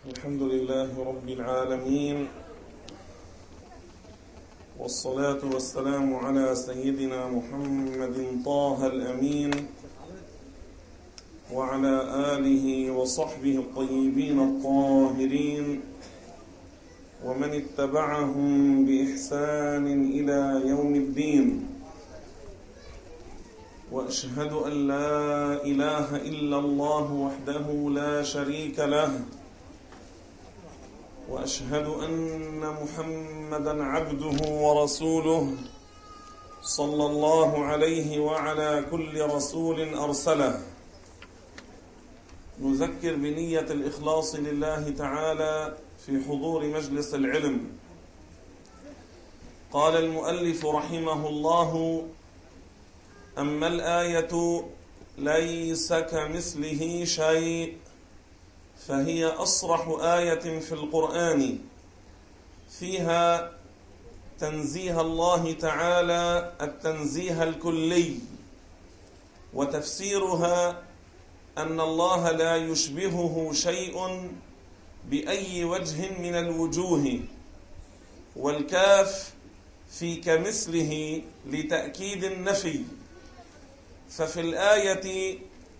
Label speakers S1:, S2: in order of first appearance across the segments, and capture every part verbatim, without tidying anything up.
S1: الحمد لله رب العالمين، والصلاة والسلام على سيدنا محمد طه الأمين وعلى آله وصحبه الطيبين الطاهرين ومن اتبعهم بإحسان إلى يوم الدين. وأشهد أن لا إله إلا الله وحده لا شريك له، وأشهد أن محمدًا عبده ورسوله صلى الله عليه وعلى كل رسول أرسله. نذكر بنية الإخلاص لله تعالى في حضور مجلس العلم. قال المؤلف رحمه الله: أما الآية ليس كمثله شيء فهي أصرح آية في القرآن، فيها تنزيه الله تعالى التنزيه الكلي، وتفسيرها أن الله لا يشبهه شيء بأي وجه من الوجوه، والكاف في كمثله لتأكيد النفي، ففي الآية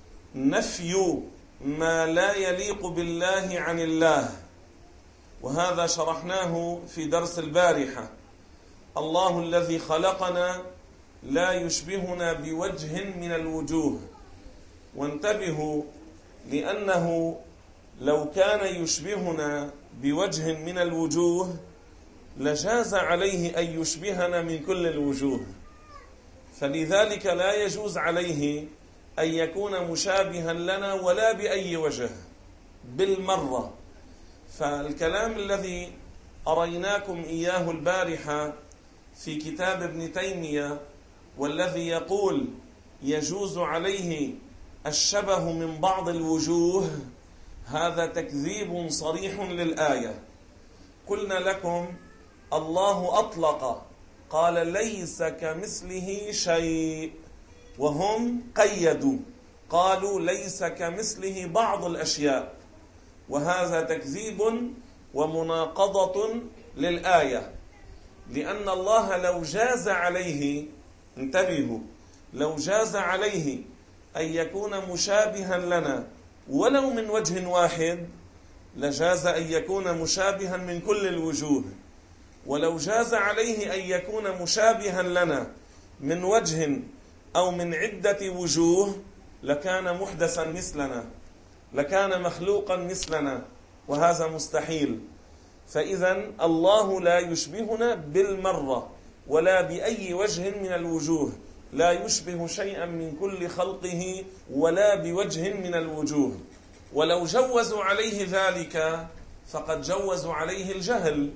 S1: نفي ما لا يليق بالله عن الله، وهذا شرحناه في درس البارحة. الله الذي خلقنا لا يشبهنا بوجه من الوجوه، وانتبهوا لأنه لو كان يشبهنا بوجه من الوجوه لجاز عليه أن يشبهنا من كل الوجوه، فلذلك لا يجوز عليه أن يكون مشابها لنا ولا بأي وجه بالمرة. فالكلام الذي أريناكم إياه البارحة في كتاب ابن تيمية، والذي يقول يجوز عليه الشبه من بعض الوجوه، هذا تكذيب صريح للآية. قلنا لكم الله أطلق قال ليس كمثله شيء، وهم قيدوا قالوا ليس كمثله بعض الأشياء، وهذا تكذيب ومناقضة للآية، لأن الله لو جاز عليه، انتبهوا، لو جاز عليه أن يكون مشابها لنا ولو من وجه واحد لجاز أن يكون مشابها من كل الوجوه، ولو جاز عليه أن يكون مشابها لنا من وجه أو من عدة وجوه لكان محدثا مثلنا، لكان مخلوقا مثلنا، وهذا مستحيل. فإذا الله لا يشبهنا بالمرة ولا بأي وجه من الوجوه، لا يشبه شيئا من كل خلقه ولا بوجه من الوجوه. ولو جوزوا عليه ذلك فقد جوزوا عليه الجهل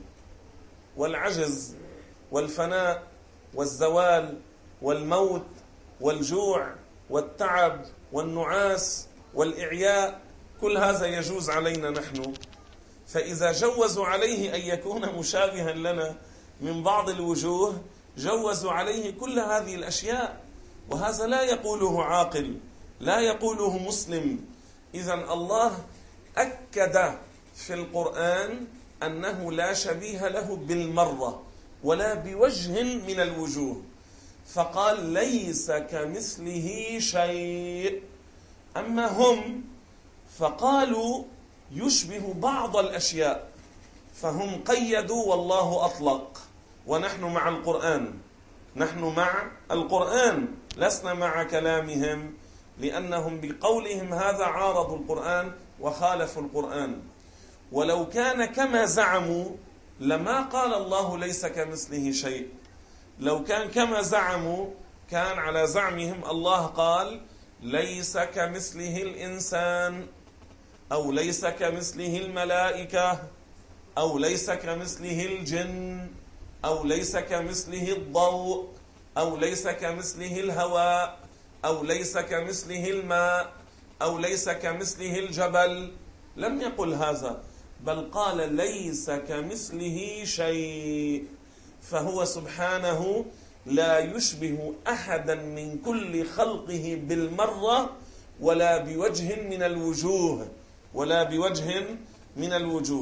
S1: والعجز والفناء والزوال والموت والجوع والتعب والنعاس والإعياء، كل هذا يجوز علينا نحن. فإذا جوزوا عليه أن يكون مشابها لنا من بعض الوجوه جوزوا عليه كل هذه الأشياء، وهذا لا يقوله عاقل، لا يقوله مسلم. إذن الله أكد في القرآن أنه لا شبيه له بالمرة ولا بوجه من الوجوه، فقال ليس كمثله شيء. أما هم فقالوا يشبه بعض الأشياء، فهم قيدوا والله أطلق، ونحن مع القرآن، نحن مع القرآن لسنا مع كلامهم، لأنهم بقولهم هذا عارضوا القرآن وخالفوا القرآن. ولو كان كما زعموا لما قال الله ليس كمثله شيء، لو كان كما زعموا كان على زعمهم الله قال ليس كمثله الإنسان، أو ليس كمثله الملائكة، أو ليس كمثله الجن، أو ليس كمثله الضوء، أو ليس كمثله الهواء، أو ليس كمثله الماء، أو ليس كمثله الجبل. لم يقل هذا، بل قال ليس كمثله شيء، فهو سبحانه لا يشبه أحدا من كل خلقه بالمرة ولا بوجه من الوجوه، ولا بوجه من الوجوه.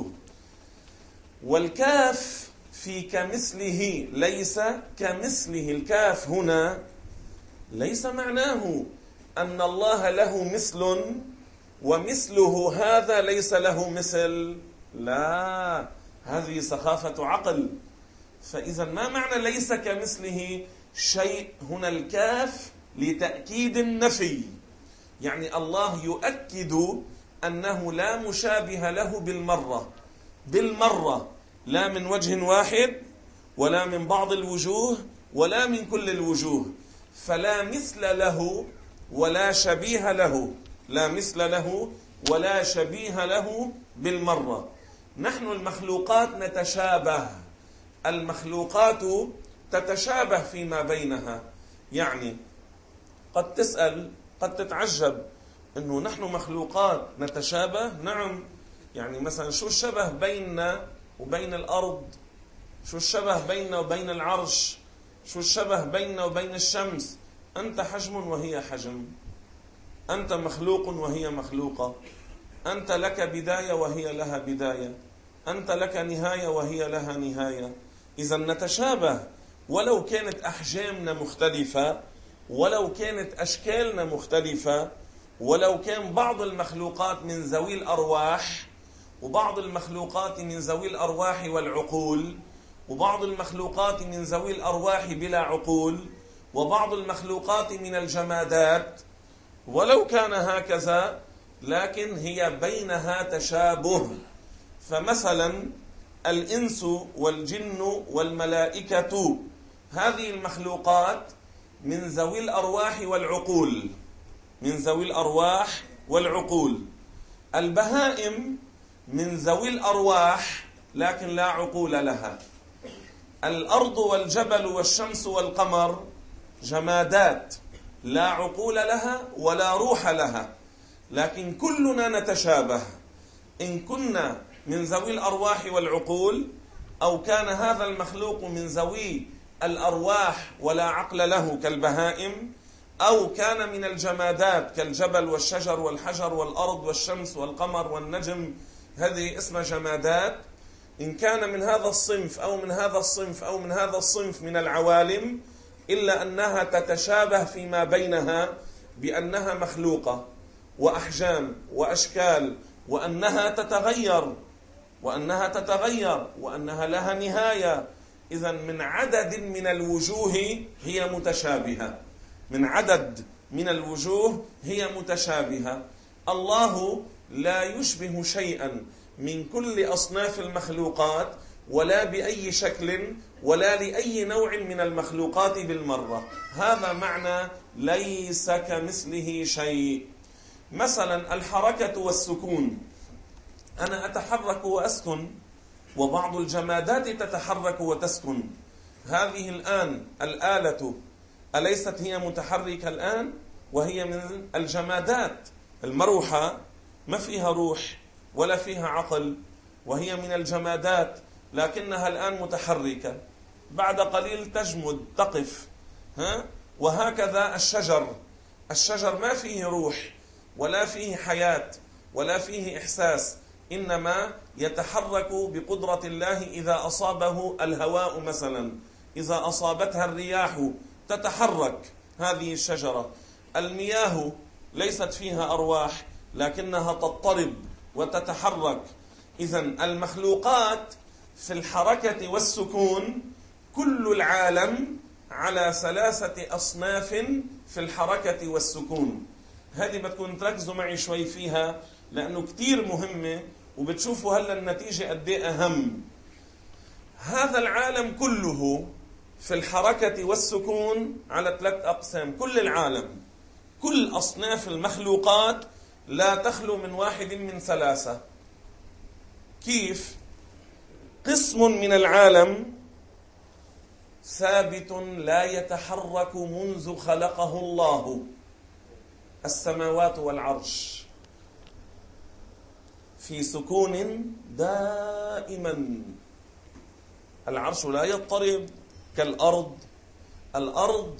S1: والكاف في كمثله ليس كمثله، الكاف هنا ليس معناه أن الله له مثل ومثله هذا ليس له مثل، لا، هذه سخافة عقل. فإذا ما معنى ليس كمثله شيء؟ هنا الكاف لتأكيد النفي، يعني الله يؤكد أنه لا مشابه له بالمرة بالمرة، لا من وجه واحد ولا من بعض الوجوه ولا من كل الوجوه، فلا مثل له ولا شبيه له، لا مثل له ولا شبيه له بالمرة. نحن المخلوقات نتشابه، المخلوقات تتشابه فيما بينها. يعني قد تسأل، قد تتعجب أنه نحن مخلوقات نتشابه. نعم، يعني مثلا شو الشبه بيننا وبين الأرض؟ شو الشبه بيننا وبين العرش؟ شو الشبه بيننا وبين الشمس؟ أنت حجم وهي حجم، أنت مخلوق وهي مخلوقة، أنت لك بداية وهي لها بداية، أنت لك نهاية وهي لها نهاية. إذا نتشابه ولو كانت أحجامنا مختلفة، ولو كانت أشكالنا مختلفة، ولو كان بعض المخلوقات من ذوي الأرواح وبعض المخلوقات من ذوي الأرواح والعقول، وبعض المخلوقات من ذوي الأرواح بلا عقول، وبعض المخلوقات من الجمادات، ولو كان هكذا لكن هي بينها تشابه. فمثلا الإنس والجن والملائكة، هذه المخلوقات من ذوي الأرواح والعقول، من ذوي الأرواح والعقول. البهائم من ذوي الأرواح لكن لا عقول لها. الأرض والجبل والشمس والقمر جمادات لا عقول لها ولا روح لها، لكن كلنا نتشابه. إن كنا من ذوي الأرواح والعقول، أو كان هذا المخلوق من ذوي الأرواح ولا عقل له كالبهائم، أو كان من الجمادات كالجبل والشجر والحجر والأرض والشمس والقمر والنجم، هذه اسمها جمادات. إن كان من هذا الصنف أو من هذا الصنف أو من هذا الصنف من العوالم، إلا أنها تتشابه فيما بينها بأنها مخلوقة وأحجام وأشكال، وأنها تتغير وأنها تتغير وأنها لها نهاية. إذن من عدد من الوجوه هي متشابهة، من عدد من الوجوه هي متشابهة. الله لا يشبه شيئا من كل أصناف المخلوقات ولا بأي شكل ولا لأي نوع من المخلوقات بالمرة. هذا معنى ليس كمثله شيء. مثلا الحركة والسكون، أنا أتحرك وأسكن، وبعض الجمادات تتحرك وتسكن. هذه الآن الآلة أليست هي متحركة الآن؟ وهي من الجمادات. المروحة ما فيها روح ولا فيها عقل، وهي من الجمادات، لكنها الآن متحركة، بعد قليل تجمد تقف. ها؟ وهكذا الشجر، الشجر ما فيه روح ولا فيه حياة ولا فيه إحساس، إنما يتحرك بقدرة الله. إذا أصابه الهواء مثلا، إذا أصابتها الرياح تتحرك هذه الشجرة. المياه ليست فيها أرواح لكنها تضطرب وتتحرك. إذن المخلوقات في الحركة والسكون، كل العالم على ثلاثة أصناف في الحركة والسكون. هذه بتكون تركزوا معي شوي فيها لأنه كتير مهمة، وبتشوفوا هلا النتيجة قد ايه أهم. هذا العالم كله في الحركة والسكون على ثلاث أقسام. كل العالم، كل أصناف المخلوقات لا تخلو من واحد من ثلاثة. كيف؟ قسم من العالم ثابت لا يتحرك منذ خلقه الله، السماوات والعرش، في سكون دائما. العرش لا يضطرب كالأرض. الأرض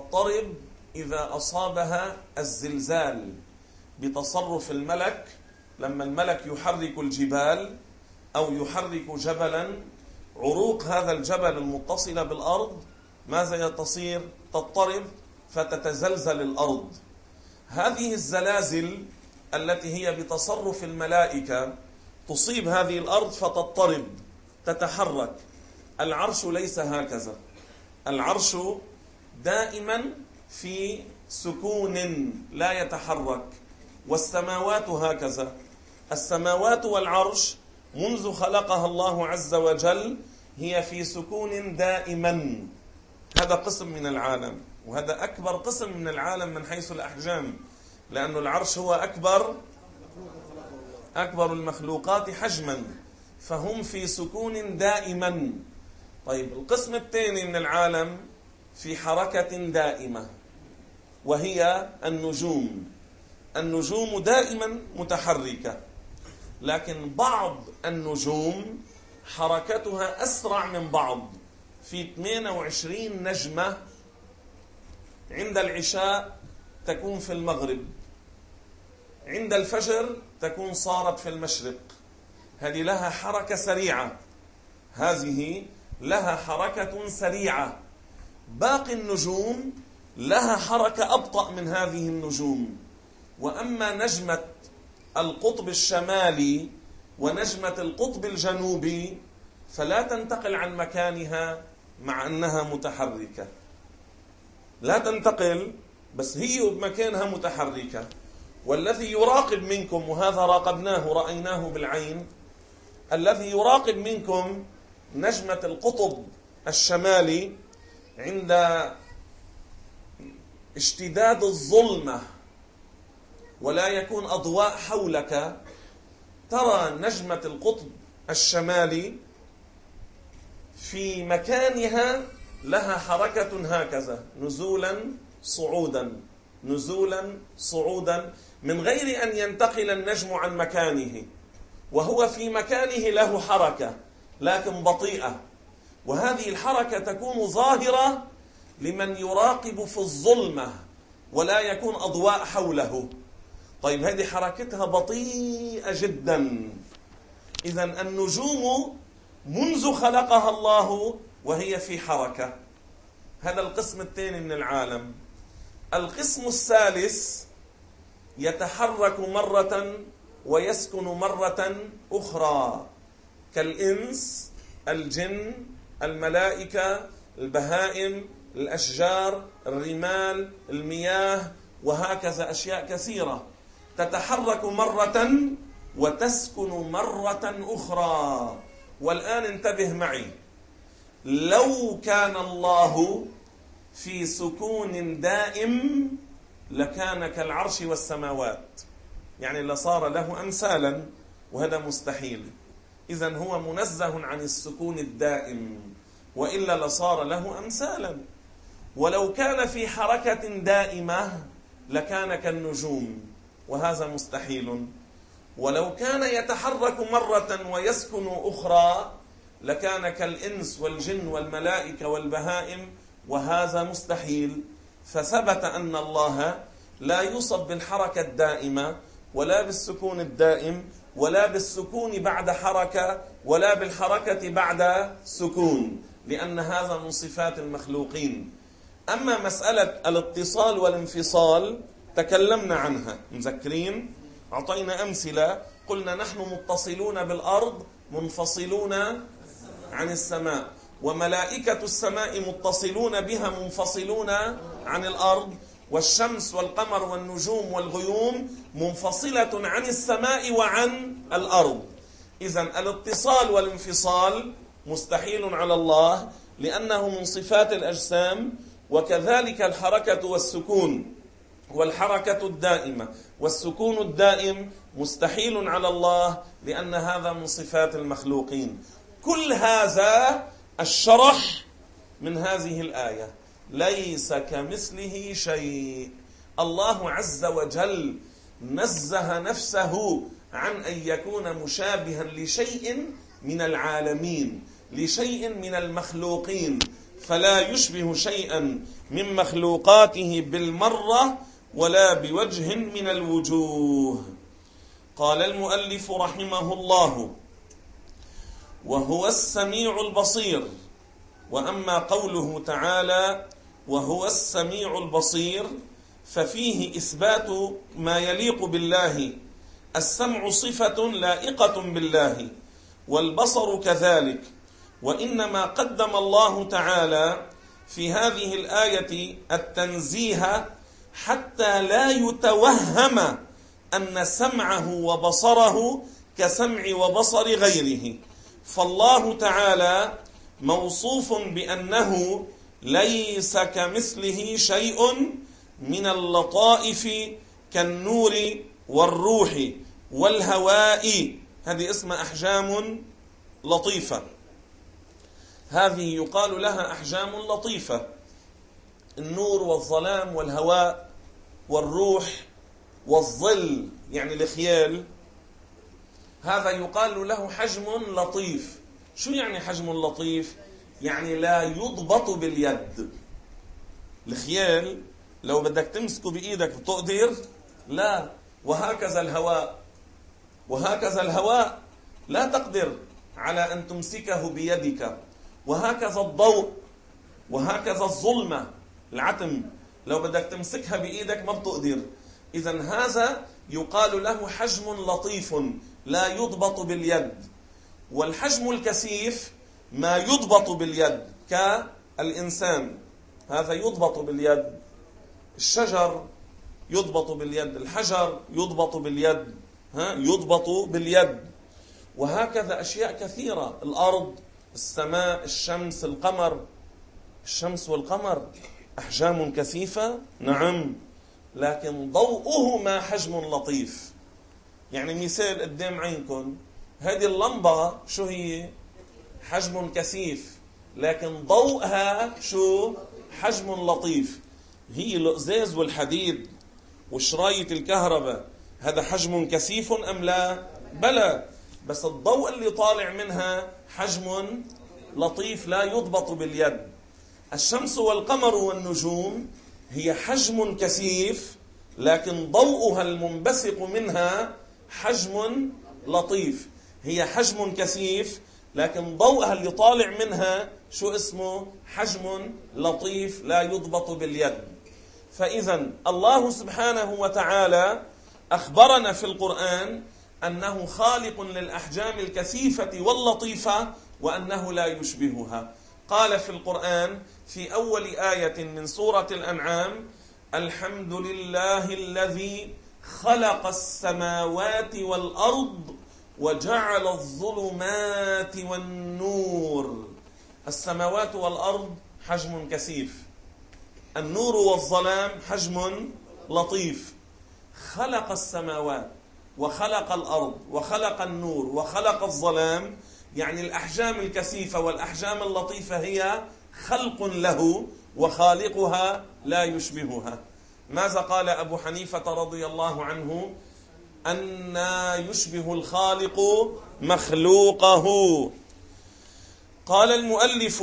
S1: تضطرب إذا أصابها الزلزال بتصرف الملك لما الملك يحرك الجبال أو يحرك جبلا، عروق هذا الجبل المتصلة بالأرض ماذا تصير؟ تضطرب فتتزلزل الأرض. هذه الزلازل التي هي بتصرف الملائكة تصيب هذه الأرض فتضطرب تتحرك. العرش ليس هكذا، العرش دائما في سكون لا يتحرك. والسماوات هكذا، السماوات والعرش منذ خلقها الله عز وجل هي في سكون دائما. هذا قسم من العالم، وهذا أكبر قسم من العالم من حيث الأحجام، لأن العرش هو أكبر أكبر المخلوقات حجما، فهم في سكون دائما. طيب القسم الثاني من العالم في حركة دائمة، وهي النجوم. النجوم دائما متحركة، لكن بعض النجوم حركتها أسرع من بعض. في ثمانية وعشرين نجمة عند العشاء تكون في المغرب، عند الفجر تكون صارت في المشرق. هذه لها حركة سريعة، هذه لها حركة سريعة. باقي النجوم لها حركة أبطأ من هذه النجوم. وأما نجمة القطب الشمالي ونجمة القطب الجنوبي فلا تنتقل عن مكانها مع أنها متحركة، لا تنتقل بس هي بمكانها متحركة. والذي يراقب منكم، وهذا راقبناه رأيناه بالعين، الذي يراقب منكم نجمة القطب الشمالي عند اشتداد الظلمة ولا يكون أضواء حولك، ترى نجمة القطب الشمالي في مكانها لها حركة هكذا، نزولا صعودا نزولا صعودا، من غير أن ينتقل النجم عن مكانه، وهو في مكانه له حركة لكن بطيئة. وهذه الحركة تكون ظاهرة لمن يراقب في الظلمة ولا يكون أضواء حوله. طيب هذه حركتها بطيئة جدا. إذن النجوم منذ خلقها الله وهي في حركة. هذا القسم الثاني من العالم. القسم الثالث يتحرك مرة ويسكن مرة أخرى، كالإنس، الجن، الملائكة، البهائم، الأشجار، الرمال، المياه، وهكذا أشياء كثيرة تتحرك مرة وتسكن مرة أخرى. والآن انتبه معي، لو كان الله في سكون دائم لكان كالعرش والسماوات، يعني لصار له أمثالا، وهذا مستحيل. إذن هو منزه عن السكون الدائم، وإلا لصار له أمثالا. ولو كان في حركة دائمة لكان كالنجوم، وهذا مستحيل. ولو كان يتحرك مرة ويسكن أخرى لكان كالإنس والجن والملائكة والبهائم، وهذا مستحيل. فثبت أن الله لا يوصف بالحركة الدائمة ولا بالسكون الدائم ولا بالسكون بعد حركة ولا بالحركة بعد سكون، لأن هذا من صفات المخلوقين. أما مسألة الاتصال والانفصال تكلمنا عنها، مذكرين؟ أعطينا أمثلة، قلنا نحن متصلون بالأرض منفصلون عن السماء، وملائكة السماء متصلون بها منفصلون عن الأرض، والشمس والقمر والنجوم والغيوم منفصلة عن السماء وعن الأرض. إذن الاتصال والانفصال مستحيل على الله لأنه من صفات الأجسام، وكذلك الحركة والسكون، والحركة الدائمة والسكون الدائم مستحيل على الله لأن هذا من صفات المخلوقين. كل هذا الشرح من هذه الآية، ليس كمثله شيء. الله عز وجل نزه نفسه عن أن يكون مشابها لشيء من العالمين، لشيء من المخلوقين، فلا يشبه شيئا من مخلوقاته بالمرة ولا بوجه من الوجوه. قال المؤلف رحمه الله: وهو السميع البصير. وأما قوله تعالى وهو السميع البصير ففيه إثبات ما يليق بالله. السمع صفة لائقة بالله، والبصر كذلك. وإنما قدم الله تعالى في هذه الآية التنزيه حتى لا يتوهم أن سمعه وبصره كسمع وبصر غيره. فالله تعالى موصوف بأنه ليس كمثله شيء من اللطائف كالنور والروح والهواء. هذه اسمها أحجام لطيفة، هذه يقال لها أحجام لطيفة. النور والظلام والهواء والروح والظل، يعني الخيال، هذا يقال له حجم لطيف. شو يعني حجم لطيف؟ يعني لا يضبط باليد. الخيال لو بدك تمسكه بإيدك بتقدر؟ لا. وهكذا الهواء، وهكذا الهواء لا تقدر على أن تمسكه بيدك. وهكذا الضوء، وهكذا الظلمة، العتم، لو بدك تمسكها بإيدك ما بتقدر. إذن هذا يقال له حجم لطيف لا يضبط باليد. والحجم الكثيف ما يضبط باليد كالإنسان، هذا يضبط باليد. الشجر يضبط باليد، الحجر يضبط باليد، ها يضبط باليد. وهكذا أشياء كثيرة، الأرض، السماء، الشمس، القمر. الشمس والقمر أحجام كثيفة، نعم، لكن ضوءهما حجم لطيف. يعني مثال قدام عينكم، هذه اللمبة شو هي؟ حجم كثيف، لكن ضوءها شو؟ حجم لطيف. هي الإزاز والحديد وشرايط الكهرباء، هذا حجم كثيف أم لا؟ بلى، بس الضوء اللي طالع منها حجم لطيف لا يضبط باليد. الشمس والقمر والنجوم هي حجم كثيف، لكن ضوءها المنبثق منها حجم لطيف. هي حجم كثيف، لكن ضوءها اللي طالع منها شو اسمه؟ حجم لطيف لا يضبط باليد. فإذا الله سبحانه وتعالى أخبرنا في القرآن أنه خالق للأحجام الكثيفة واللطيفة، وأنه لا يشبهها. قال في القرآن في أول آية من سورة الأنعام: الحمد لله الذي خلق السماوات والأرض وجعل الظلمات والنور. السماوات والأرض حجم كثيف، النور والظلام حجم لطيف. خلق السماوات وخلق الأرض وخلق النور وخلق الظلام، يعني الأحجام الكثيفة والأحجام اللطيفة هي خلق له، وخالقها لا يشبهها. ماذا قال أبو حنيفة رضي الله عنه؟ أن يشبه الخالق مخلوقه. قال المؤلف: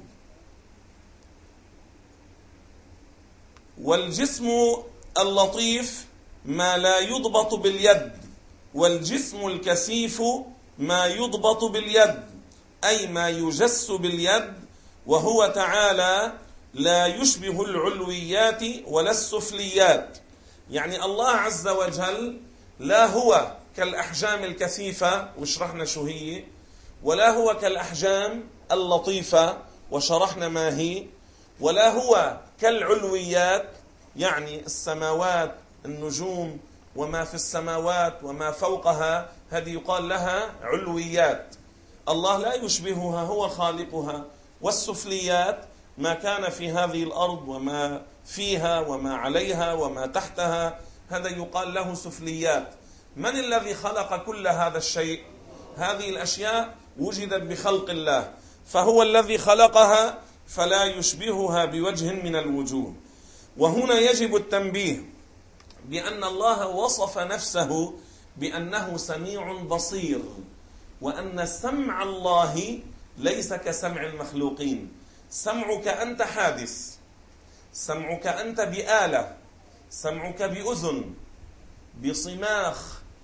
S1: والجسم اللطيف ما لا يضبط باليد، والجسم الكثيف ما يضبط باليد، أي ما يجس باليد. وهو تعالى لا يشبه العلويات ولا السفليات. يعني الله عز وجل لا هو كالأحجام الكثيفة، وشرحنا شو هي، ولا هو كالأحجام اللطيفة، وشرحنا ما هي، ولا هو كالعلويات، يعني السماوات، النجوم، وما في السماوات وما فوقها، هذه يقال لها علويات. الله لا يشبهها، هو خالقها. والسفليات ما كان في هذه الأرض وما فيها وما عليها وما تحتها، هذا يقال له سفليات. من الذي خلق كل هذا الشيء؟ هذه الأشياء وجدت بخلق الله، فهو الذي خلقها، فلا يشبهها بوجه من الوجوه. وهنا يجب التنبيه بأن الله وصف نفسه بأنه سميع بصير، وأن سمع الله ليس كسمع المخلوقين. سمعك أنت حادث، سمعك أنت بآلة، سمعك بأذن، بصماخ،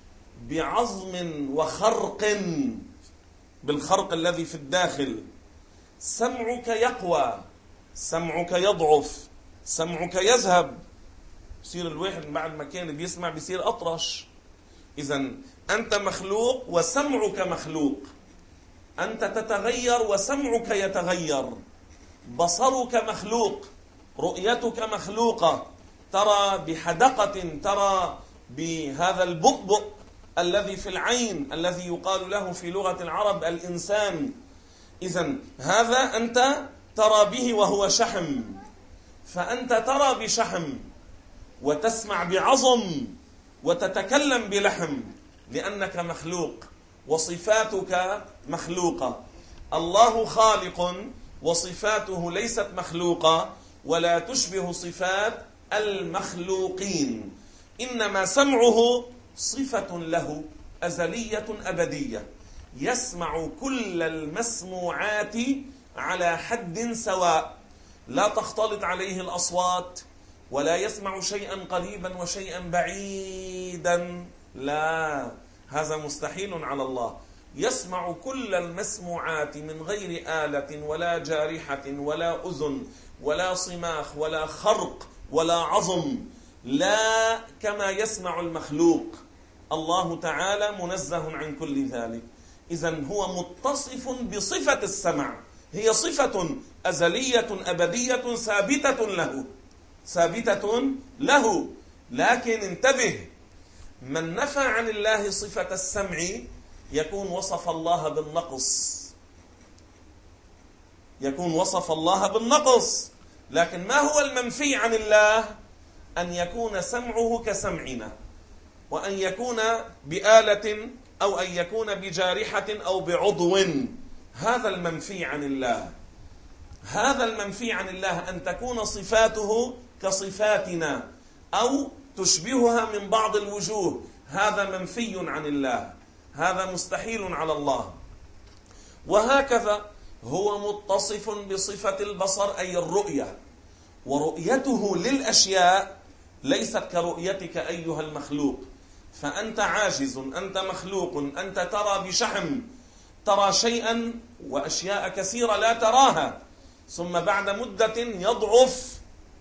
S1: بعظم وخرق، بالخرق الذي في الداخل. سمعك يقوى، سمعك يضعف، سمعك يذهب، يصير الواحد بعد ما كان بيسمع بيصير أطرش. إذن أنت مخلوق وسمعك مخلوق، أنت تتغير وسمعك يتغير، بصرك مخلوق، رؤيتك مخلوقة، ترى بحدقة، ترى بهذا البؤبؤ الذي في العين الذي يقال له في لغة العرب الإنسان. إذن هذا أنت ترى به وهو شحم، فأنت ترى بشحم وتسمع بعظم وتتكلم بلحم، لأنك مخلوق وصفاتك مخلوقة. الله خالق وصفاته ليست مخلوقة ولا تشبه صفات المخلوقين، إنما سمعه صفة له أزلية أبدية، يسمع كل المسموعات على حد سواء، لا تختلط عليه الأصوات، ولا يسمع شيئا قريبا وشيئا بعيدا، لا، هذا مستحيل على الله. يسمع كل المسموعات من غير آلة ولا جارحة ولا أذن ولا صماخ ولا خرق ولا عظم، لا كما يسمع المخلوق. الله تعالى منزه عن كل ذلك. إذن هو متصف بصفة السمع، هي صفة أزلية أبدية ثابتة له، ثابتة له. لكن انتبه، من نفى عن الله صفة السمع يكون وصف الله بالنقص، يكون وصف الله بالنقص. لكن ما هو المنفي عن الله؟ أن يكون سمعه كسمعنا، وأن يكون بآلة، أو أن يكون بجارحة أو بعضو، هذا المنفي عن الله. هذا المنفي عن الله، أن تكون صفاته كصفاتنا أو تشبهها من بعض الوجوه، هذا منفي عن الله، هذا مستحيل على الله. وهكذا هو متصف بصفة البصر أي الرؤية، ورؤيته للأشياء ليست كرؤيتك أيها المخلوق، فأنت عاجز، أنت مخلوق، أنت ترى بشحم، ترى شيئا وأشياء كثيرة لا تراها، ثم بعد مدة يضعف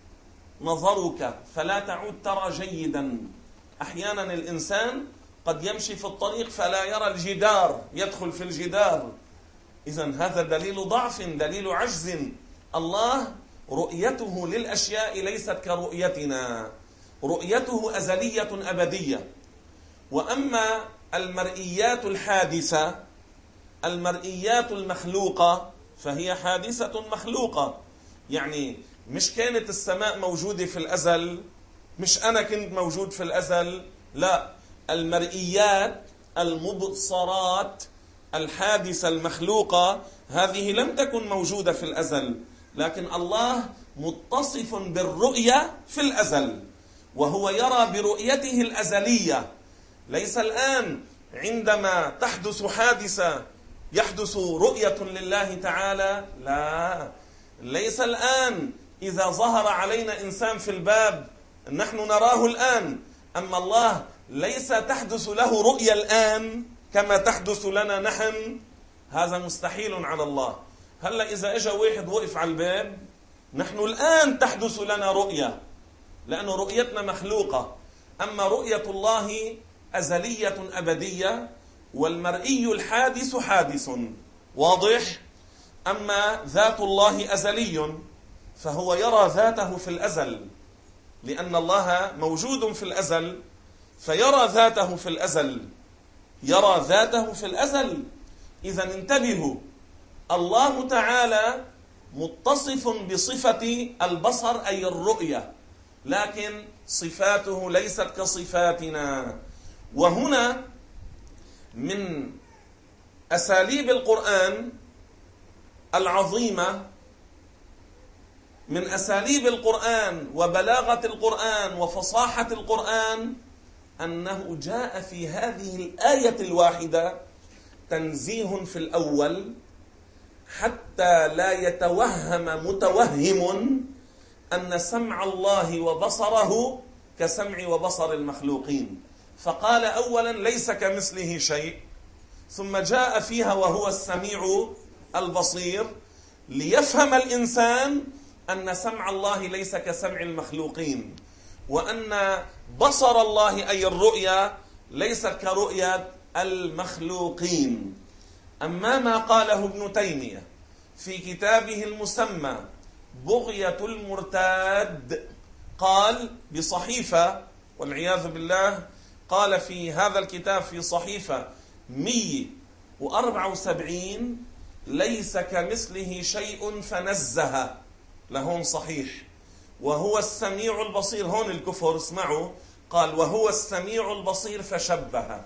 S1: نظرك فلا تعود ترى جيدا. أحيانا الإنسان قد يمشي في الطريق فلا يرى الجدار، يدخل في الجدار، إذن هذا دليل ضعف، دليل عجز. الله رؤيته للأشياء ليست كرؤيتنا، رؤيته أزلية أبدية. وأما المرئيات الحادثة، المرئيات المخلوقة، فهي حادثة مخلوقة. يعني مش كانت السماء موجودة في الأزل، مش أنا كنت موجود في الأزل، لا، المرئيات المبصرات الحادثة المخلوقة هذه لم تكن موجودة في الأزل، لكن الله متصف بالرؤية في الأزل، وهو يرى برؤيته الأزلية. ليس الآن عندما تحدث حادثة يحدث رؤية لله تعالى، لا، ليس الآن إذا ظهر علينا إنسان في الباب نحن نراه الآن، أما الله ليس تحدث له رؤية الآن كما تحدث لنا نحن، هذا مستحيل على الله. هلأ إذا إجا واحد وقف على الباب نحن الآن تحدث لنا رؤية، لأن رؤيتنا مخلوقة، أما رؤية الله أزلية أبدية، والمرئي الحادث حادث واضح. أما ذات الله أزلي، فهو يرى ذاته في الأزل، لأن الله موجود في الأزل فيرى ذاته في الأزل، يرى ذاته في الأزل. إذن انتبهوا، الله تعالى متصف بصفة البصر أي الرؤية، لكن صفاته ليست كصفاتنا. وهنا من أساليب القرآن العظيمة، من أساليب القرآن وبلاغة القرآن وفصاحة القرآن، أنه جاء في هذه الآية الواحدة تنزيه في الأول حتى لا يتوهم متوهم أن سمع الله وبصره كسمع وبصر المخلوقين، فقال أولا ليس كمثله شيء، ثم جاء فيها وهو السميع البصير، ليفهم الإنسان أن سمع الله ليس كسمع المخلوقين، وأن بصر الله أي الرؤيا ليست كرؤية المخلوقين. أما ما قاله ابن تيمية في كتابه المسمى بغية المرتاد، قال بصحيفة والعياذ بالله، قال في هذا الكتاب في صحيفة مئة وأربعة وسبعين ليس كمثله شيء فنزه، لهون صحيح، وهو السميع البصير، هون الكفر، اسمعوا، قال وهو السميع البصير فشبه.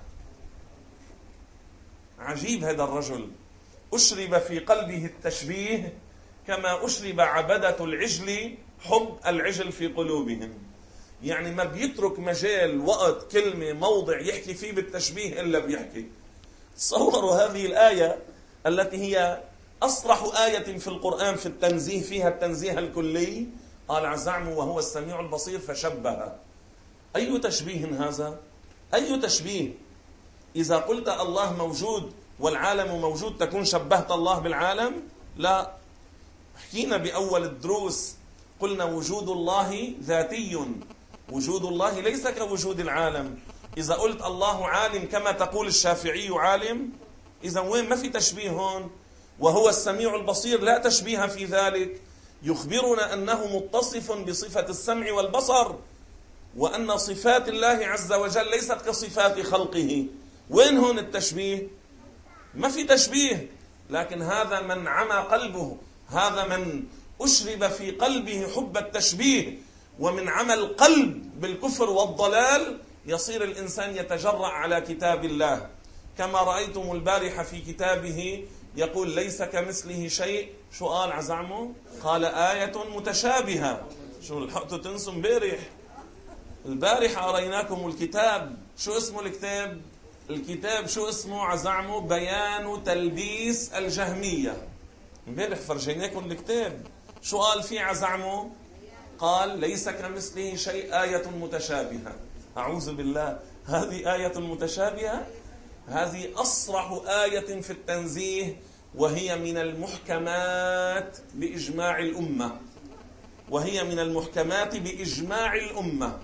S1: عجيب هذا الرجل، أشرب في قلبه التشبيه كما أشرب عبدة العجل حب العجل في قلوبهم. يعني ما بيترك مجال وقت كلمة موضع يحكي فيه بالتشبيه إلا بيحكي. تصوروا هذه الآية التي هي أصرح آية في القرآن في التنزيه، فيها التنزيه الكلي، قال عزعم وهو السميع البصير فشبه. أي تشبيه هذا؟ أي تشبيه؟ إذا قلت الله موجود والعالم موجود تكون شبهت الله بالعالم؟ لا. حكينا بأول الدروس قلنا وجود الله ذاتي، وجود الله ليس كوجود العالم. إذا قلت الله عالم كما تقول الشافعي عالم، إذا وين؟ ما في تشبيه هون. وهو السميع البصير لا تشبيه في ذلك، يخبرنا أنه متصف بصفة السمع والبصر، وأن صفات الله عز وجل ليست كصفات خلقه. وين هون التشبيه؟ ما في تشبيه. لكن هذا من عمى قلبه، هذا من أشرب في قلبه حب التشبيه، ومن عمى القلب بالكفر والضلال يصير الإنسان يتجرأ على كتاب الله، كما رأيتم البارحة في كتابه يقول ليس كمثله شيء. شو قال عزعمه؟ قال آية متشابهة. شو لحقتوا تنسوا امبارح؟ البارحة أريناكم الكتاب. شو اسمه الكتاب؟ الكتاب شو اسمه عزعمه؟ بيان تلبيس الجهمية. امبارح فرجيناكم الكتاب. شو قال فيه عزعمه؟ قال ليس كمثله شيء آية متشابهة. أعوذ بالله، هذه آية متشابهة؟ هذه أصرح آية في التنزيه، وهي من المحكمات بإجماع الأمة، وهي من المحكمات بإجماع الأمة.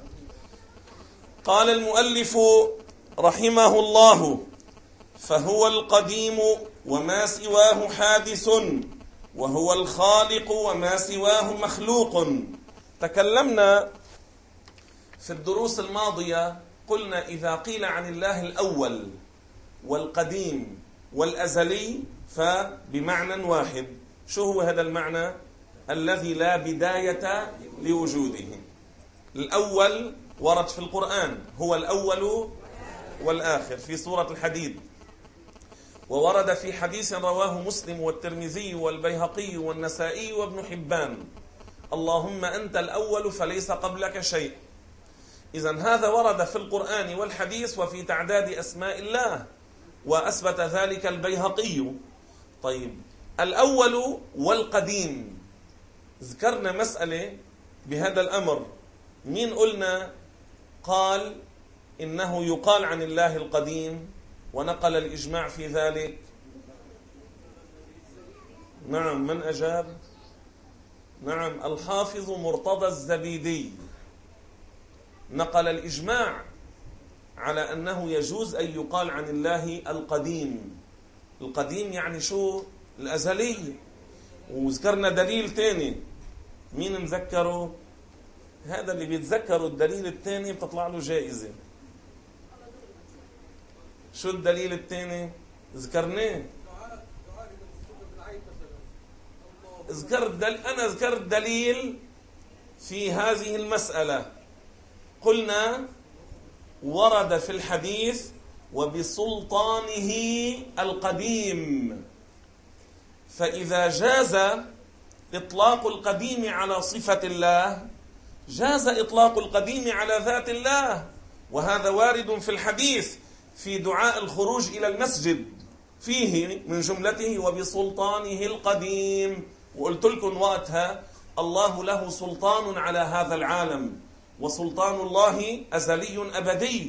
S1: قال المؤلف رحمه الله فهو القديم وما سواه حادث، وهو الخالق وما سواه مخلوق. تكلمنا في الدروس الماضية، قلنا إذا قيل عن الله الأول والقديم والأزلي فبمعنى واحد. شو هو هذا المعنى؟ الذي لا بداية لوجوده. الأول ورد في القرآن، هو الأول والآخر في سورة الحديد، وورد في حديث رواه مسلم والترمذي والبيهقي والنسائي وابن حبان: اللهم أنت الأول فليس قبلك شيء. إذن هذا ورد في القرآن والحديث وفي تعداد أسماء الله، وأثبت ذلك البيهقي. طيب، الأول والقديم، ذكرنا مسألة بهذا الأمر. مين قلنا قال إنه يقال عن الله القديم ونقل الإجماع في ذلك؟ نعم، من أجاب؟ نعم، الحافظ مرتضى الزبيدي نقل الإجماع على أنه يجوز أن يقال عن الله القديم. القديم يعني شو؟ الأزلي. وذكرنا دليل تاني، مين مذكره؟ هذا اللي بيتذكروا الدليل التاني بتطلع له جائزة. شو الدليل التاني؟ ذكرناه. ذكرت دل... أنا ذكرت دليل في هذه المسألة. قلنا ورد في الحديث وبسلطانه القديم، فإذا جاز إطلاق القديم على صفة الله جاز إطلاق القديم على ذات الله، وهذا وارد في الحديث في دعاء الخروج إلى المسجد، فيه من جملته وبسلطانه القديم. وقلت لكم وقتها الله له سلطان على هذا العالم، وسلطان الله أزلي أبدي،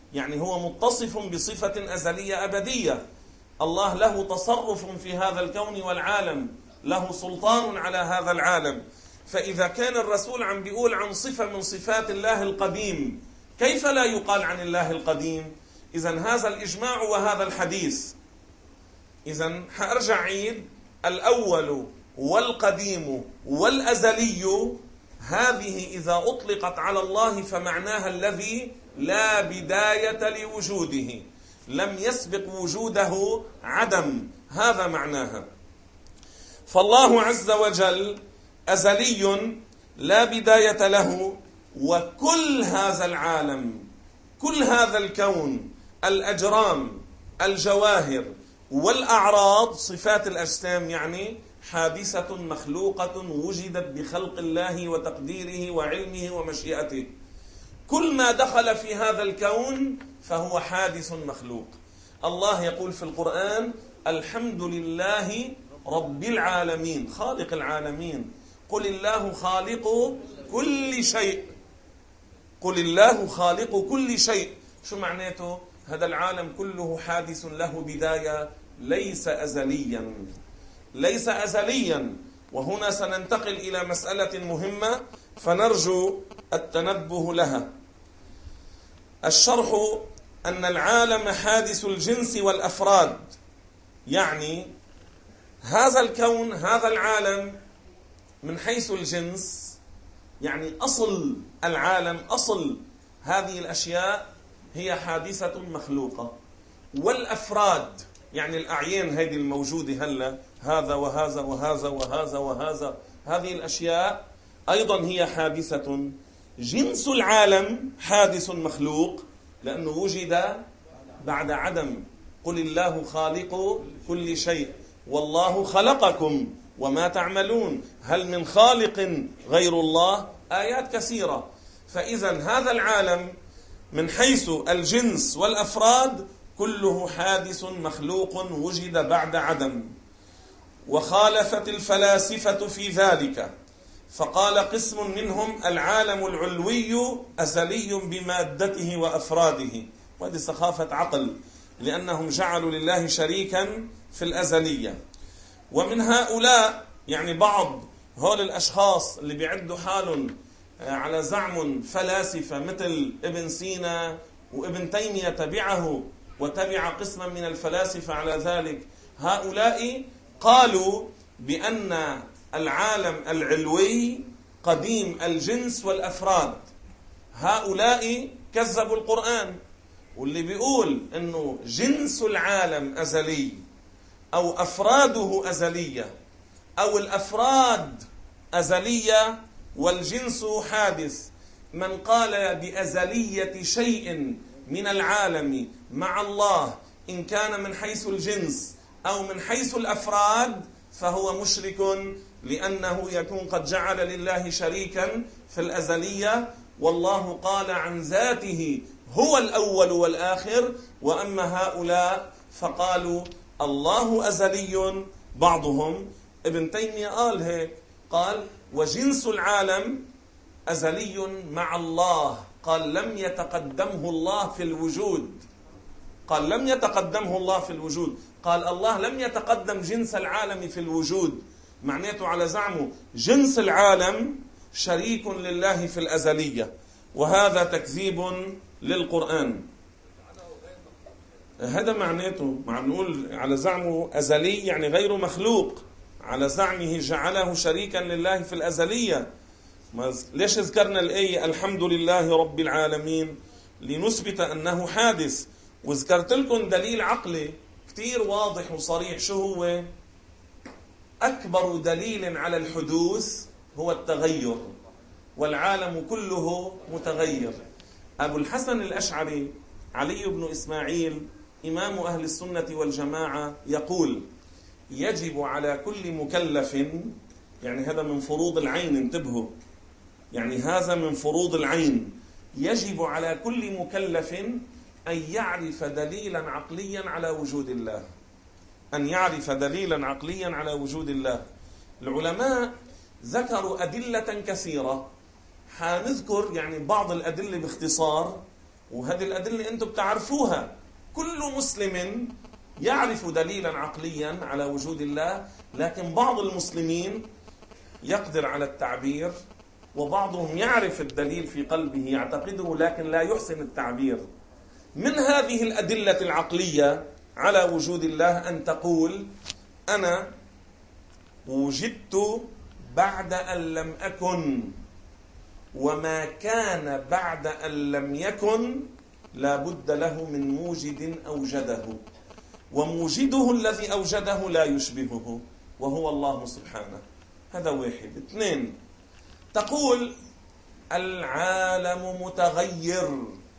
S1: يعني هو متصف بصفة أزلية أبدية. الله له تصرف في هذا الكون والعالم، له سلطان على هذا العالم. فإذا كان الرسول عم بيقول عن صفة من صفات الله القديم، كيف لا يقال عن الله القديم؟ إذن هذا الإجماع وهذا الحديث. إذن حأرجع عيد: الأول والقديم والأزلي، هذه إذا أطلقت على الله فمعناها الذي لا بداية لوجوده، لم يسبق وجوده عدم، هذا معناها. فالله عز وجل أزلي لا بداية له، وكل هذا العالم، كل هذا الكون، الأجرام، الجواهر والأعراض، صفات الأجسام يعني، حادثة مخلوقة وجدت بخلق الله وتقديره وعلمه ومشيئته. كل ما دخل في هذا الكون فهو حادث مخلوق. الله يقول في القرآن: الحمد لله رب العالمين، خالق العالمين. قل الله خالق كل شيء، قل الله خالق كل شيء. شو معناته؟ هذا العالم كله حادث له بداية، ليس أزليا، ليس أزليا. وهنا سننتقل إلى مسألة مهمة فنرجو التنبه لها. الشرح أن العالم حادث الجنس والأفراد، يعني هذا الكون، هذا العالم من حيث الجنس، يعني أصل العالم، أصل هذه الأشياء هي حادثة مخلوقة. والأفراد يعني الأعيان هذه الموجودة هلا، هذا وهذا وهذا وهذا وهذا، هذه الأشياء أيضا هي حادثة. جنس العالم حادث مخلوق لأنه وجد بعد عدم. قل الله خالق كل شيء والله خلقكم وما تعملون هل من خالق غير الله، آيات كثيرة. فإذا هذا العالم من حيث الجنس والأفراد كله حادث مخلوق وجد بعد عدم. وخالفت الفلاسفة في ذلك، فقال قسم منهم: العالم العلوي أزلي بمادته وأفراده. وهذه سخافة عقل، لأنهم جعلوا لله شريكا في الأزلية. ومن هؤلاء يعني بعض هؤلاء الأشخاص اللي بيعدوا حالهم على زعم فلاسفة مثل ابن سينا وابن تيمية تبعه وتبع قسما من الفلاسفة على ذلك، هؤلاء قالوا بأن العالم العلوي قديم الجنس والأفراد. هؤلاء كذبوا القرآن. واللي بيقول أنه جنس العالم أزلي أو أفراده أزلية أو الأفراد أزلية والجنس حادث، من قال بأزلية شيء من العالم مع الله إن كان من حيث الجنس أو من حيث الأفراد فهو مشرك، لأنه يكون قد جعل لله شريكا في الأزلية. والله قال عن ذاته هو الأول والآخر. وأما هؤلاء فقالوا الله أزلي. بعضهم ابن تيمية قال هيك، قال: وجنس العالم أزلي مع الله. قال: لم يتقدمه الله في الوجود، قال لم يتقدمه الله في الوجود، قال الله لم يتقدم جنس العالم في الوجود. معناته على زعمه جنس العالم شريك لله في الأزلية، وهذا تكذيب للقرآن. هذا معناته، مع نقول على زعمه أزلي يعني غير مخلوق، على زعمه جعله شريكا لله في الأزلية. ليش ذكرنا الآية الحمد لله رب العالمين؟ لنثبت أنه حادث. وذكرت لكم دليل عقلي كتير واضح وصريح. شو هو؟ أكبر دليل على الحدوث هو التغير، والعالم كله متغير. أبو الحسن الأشعري علي بن إسماعيل إمام أهل السنة والجماعة يقول: يجب على كل مكلف، يعني هذا من فروض العين، انتبهوا، يعني هذا من فروض العين، يجب على كل مكلف أن يعرف دليلا عقليا على وجود الله، أن يعرف دليلا عقليا على وجود الله. العلماء ذكروا أدلة كثيرة، حنذكر يعني بعض الأدلة باختصار وهذه الأدلة أنتم بتعرفوها. كل مسلم يعرف دليلا عقليا على وجود الله، لكن بعض المسلمين يقدر على التعبير، وبعضهم يعرف الدليل في قلبه يعتقده لكن لا يحسن التعبير. من هذه الأدلة العقلية على وجود الله أن تقول أنا وجدت بعد أن لم أكن، وما كان بعد أن لم يكن لا بد له من موجد أوجده، وموجده الذي أوجده لا يشبهه وهو الله سبحانه. هذا واحد. اثنين، تقول العالم متغير،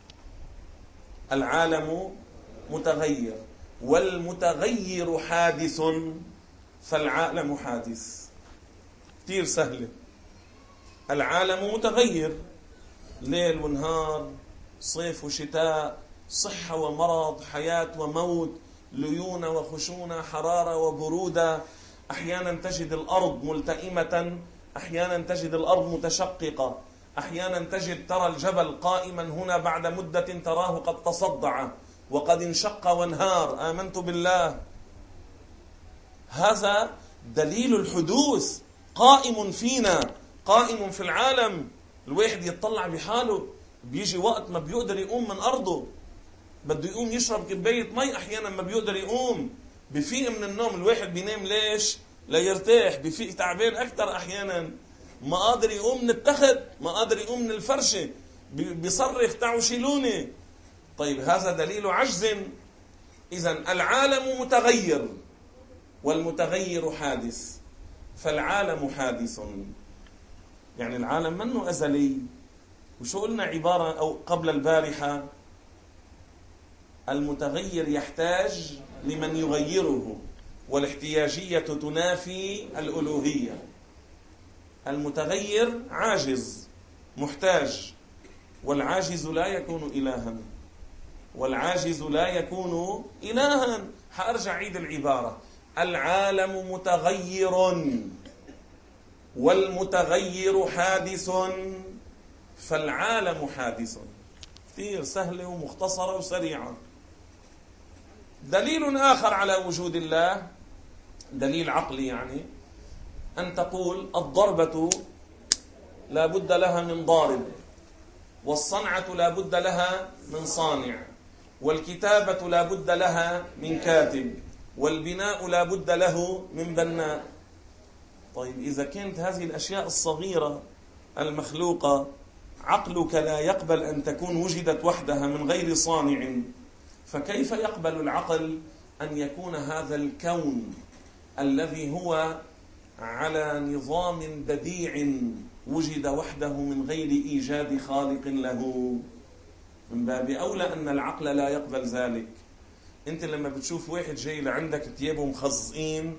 S1: العالم متغير والمتغير حادث، فالعالم حادث. كثير سهلة. العالم متغير، ليل ونهار، صيف وشتاء، صحة ومرض، حياة وموت، ليونة وخشونة، حرارة وبرودة. أحيانا تجد الأرض ملتئمة، أحيانا تجد الأرض متشققة، أحيانا تجد ترى الجبل قائما هنا بعد مدة تراه قد تصدع وقد انشق وانهار. آمنت بالله. هذا دليل الحدوث قائم فينا، قائم في العالم. الواحد يتطلع بحاله، بيجي وقت ما بيقدر يقوم من أرضه، بده يقوم يشرب كباية مي، أحيانا ما بيقدر يقوم، بفيق من النوم. الواحد بينام ليش؟ ليرتاح. بفيق تعبان أكثر، أحيانا ما قادر يقوم من التخت، ما قادر يقوم من الفرشة، بيصرخ تعوا شيلوني. طيب هذا دليل عجز. إذن العالم متغير والمتغير حادث، فالعالم حادث. يعني العالم منه أزلي. وشو قلنا عبارة أو قبل البارحة؟ المتغير يحتاج لمن يغيره، والاحتياجية تنافي الألوهية. المتغير عاجز محتاج، والعاجز لا يكون إلها، والعاجز لا يكون إلها. حأرجع عيد العبارة: العالم متغير والمتغير حادث، فالعالم حادث. كثير سهلة ومختصرة وسريعة. دليل آخر على وجود الله، دليل عقلي يعني، أن تقول الضربة لا بد لها من ضارب، والصنعة لا بد لها من صانع، والكتابة لا بد لها من كاتب، والبناء لا بد له من بناء. طيب إذا كانت هذه الأشياء الصغيرة المخلوقة عقلك لا يقبل أن تكون وجدت وحدها من غير صانع، فكيف يقبل العقل أن يكون هذا الكون الذي هو على نظام بديع وجد وحده من غير إيجاد خالق له؟ من باب أولى أن العقل لا يقبل ذلك. أنت لما بتشوف واحد جاي لعندك تيابه مخزقين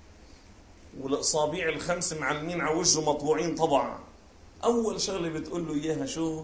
S1: والأصابع الخمس معلمين على وجهه مطبوعين طبعا، أول شغلة بتقول له إياها شو؟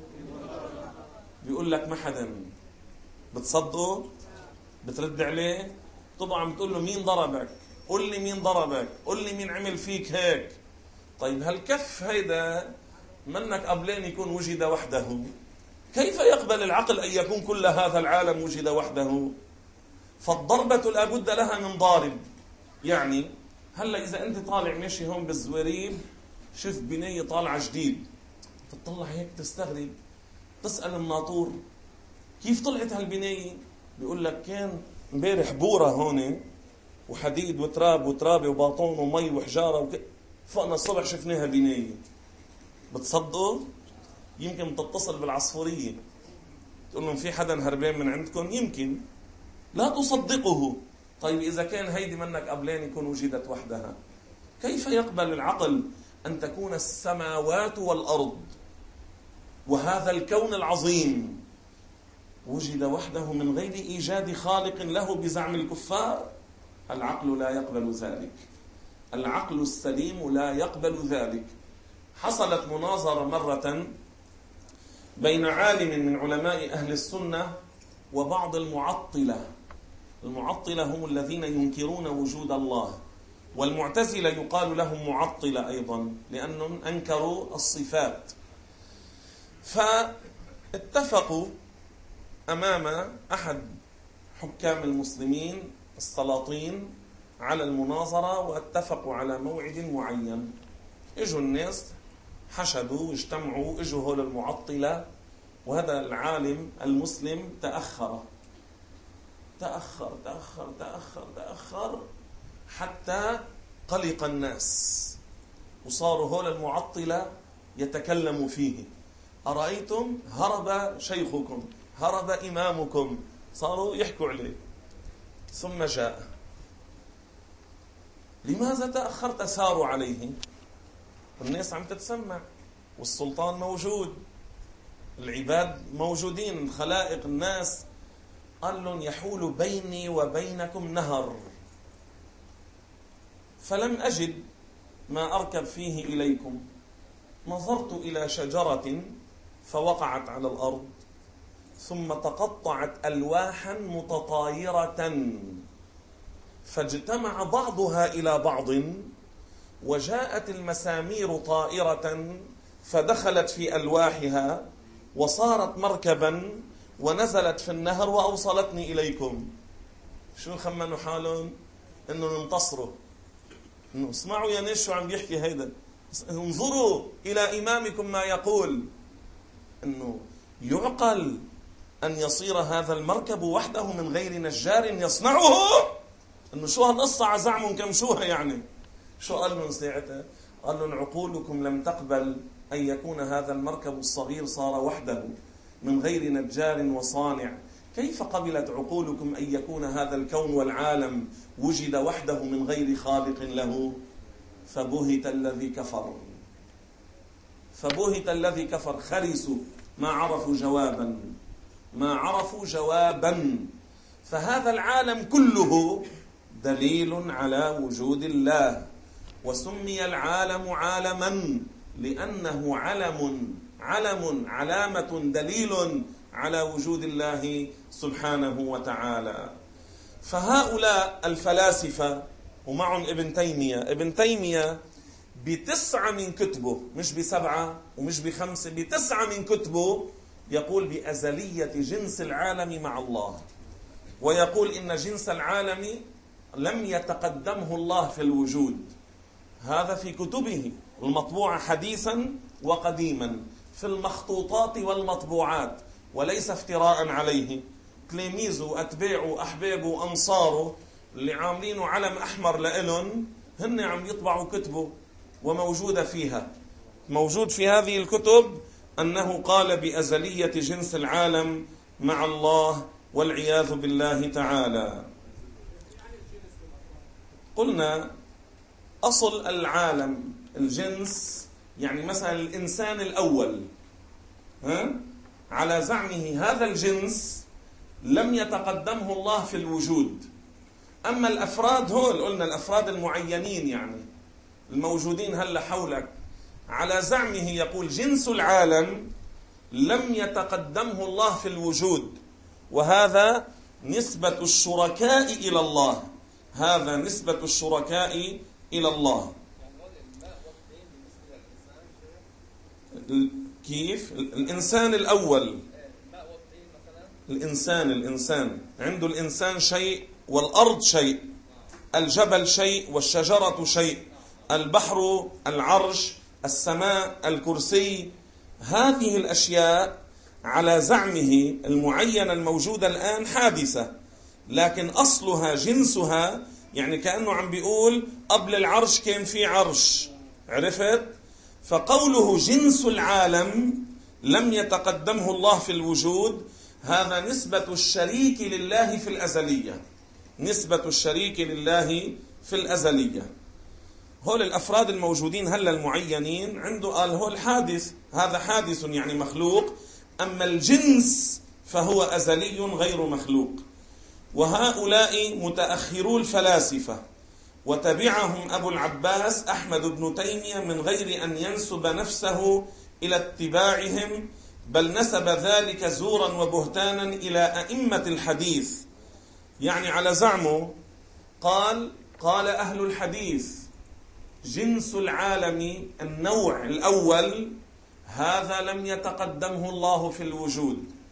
S1: بيقول لك ما حدا. بتصدقه؟ بترد عليه؟ طبعا بتقول له مين ضربك؟ قل لي مين ضربك؟ قل لي مين عمل فيك هيك؟ طيب هالكف هيدا منك قبلين يكون وجد وحده، كيف يقبل العقل أن يكون كل هذا العالم وجد وحده؟ فالضربة لابد لها من ضارب. يعني هلا إذا أنت طالع ماشي هون بالزواريب، شوف بناية طالعة جديد، تطلع هيك تستغرب، تسأل الناطور كيف طلعت هالبناية؟ بيقول لك كان امبارح بورة هون وحديد وتراب وترابة وباطون ومي وحجارة وك... فقنا الصبح شفناها بناية. بتصدقوا؟ يمكن تتصل بالعصفورية تقول لهم في حدا هربان من عندكم، يمكن لا تصدقه. طيب إذا كان هيدي منك قبلين يكون وجدت وحدها، كيف يقبل العقل أن تكون السماوات والأرض وهذا الكون العظيم وجد وحده من غير إيجاد خالق له بزعم الكفار؟ العقل لا يقبل ذلك، العقل السليم لا يقبل ذلك. حصلت مناظرة مرة بين عالم من علماء أهل السنة وبعض المعطلة. المعطلة هم الذين ينكرون وجود الله، والمعتزلة يقال لهم معطلة أيضا لأنهم أنكروا الصفات. فاتفقوا أمام أحد حكام المسلمين السلاطين على المناظرة، واتفقوا على موعد معين. اجوا الناس حشدوا واجتمعوا، اجوا هول المعطلة، وهذا العالم المسلم تأخر تأخر تأخر تأخر تأخر حتى قلق الناس، وصاروا هول المعطلة يتكلموا فيه. أرأيتم هرب شيخكم، هرب إمامكم، صاروا يحكوا عليه. ثم جاء، لماذا تأخرت؟ ساروا عليه، الناس عم تتسمع والسلطان موجود، العباد موجودين، الخلائق الناس. قال لهم يحول بيني وبينكم نهر، فلم أجد ما أركب فيه إليكم، نظرت إلى شجرة فوقعت على الأرض، ثم تقطعت ألواحا متطايرة، فاجتمع بعضها إلى بعض، وجاءت المسامير طائرة فدخلت في ألواحها وصارت مركبا ونزلت في النهر وأوصلتني إليكم. شو خمنوا حالهم؟ إنه ننتصروا، إنه اسمعوا يا ناس شو عم بيحكي هيدا، انظروا إلى إمامكم ما يقول. إنه يعقل أن يصير هذا المركب وحده من غير نجار يصنعه؟ إنه شو هالقصة عزعمهم كمشوها يعني. شو قال لهم ساعتها؟ قال لهم عقولكم لم تقبل أن يكون هذا المركب الصغير صار وحده من غير نجار وصانع. كيف قبلت عقولكم أن يكون هذا الكون والعالم وجد وحده من غير خالق له؟ فبهت الذي كفر، فبهت الذي كفر. خرسوا، ما عرفوا جوابا، ما عرفوا جوابا. فهذا العالم كله دليل على وجود الله، وسمي العالم عالما لأنه علم علم علامة دليل على وجود الله سبحانه وتعالى. فهؤلاء الفلاسفة ومعهم ابن تيمية، ابن تيمية بتسعة من كتبه، مش بسبعة ومش بخمسة، بتسعة من كتبه يقول بأزلية جنس العالم مع الله، ويقول إن جنس العالم لم يتقدمه الله في الوجود. هذا في كتبه المطبوعة حديثا وقديما، في المخطوطات والمطبوعات، وليس افتراء عليه. تلاميذه وأتباعه وأحبابه وأنصاره اللي عاملينه علم أحمر لإلن هن عم يطبعوا كتبه، وموجودة فيها، موجود في هذه الكتب أنه قال بأزلية جنس العالم مع الله والعياذ بالله تعالى. قلنا أصل العالم الجنس، يعني مثلا الإنسان الأول، ها؟ على زعمه هذا الجنس لم يتقدمه الله في الوجود. أما الأفراد هول، قلنا الأفراد المعينين يعني الموجودين هلا حولك، على زعمه يقول جنس العالم لم يتقدمه الله في الوجود، وهذا نسبة الشركاء إلى الله، هذا نسبة الشركاء إلى الله. كيف؟ الإنسان الأول، الإنسان الإنسان عنده الإنسان شيء، والأرض شيء، الجبل شيء، والشجرة شيء، البحر، العرش، السماء، الكرسي. هذه الأشياء على زعمه المعين الموجودة الآن حادثة، لكن أصلها جنسها، يعني كأنه عم بيقول قبل العرش كان في عرش، عرفت؟ فقوله جنس العالم لم يتقدمه الله في الوجود، هذا نسبة الشريك لله في الأزلية، نسبة الشريك لله في الأزلية. هول الأفراد الموجودين هلا المعينين عنده قال هول حادث، هذا حادث يعني مخلوق، أما الجنس فهو أزلي غير مخلوق. وهؤلاء متأخرو الفلاسفة، وتبعهم أبو العباس أحمد بن تيمية من غير أن ينسب نفسه إلى اتباعهم، بل نسب ذلك زورا وبهتانا إلى أئمة الحديث. يعني على زعمه قال قال أهل الحديث جنس العالم النوع الأول هذا لم يتقدمه الله في الوجود،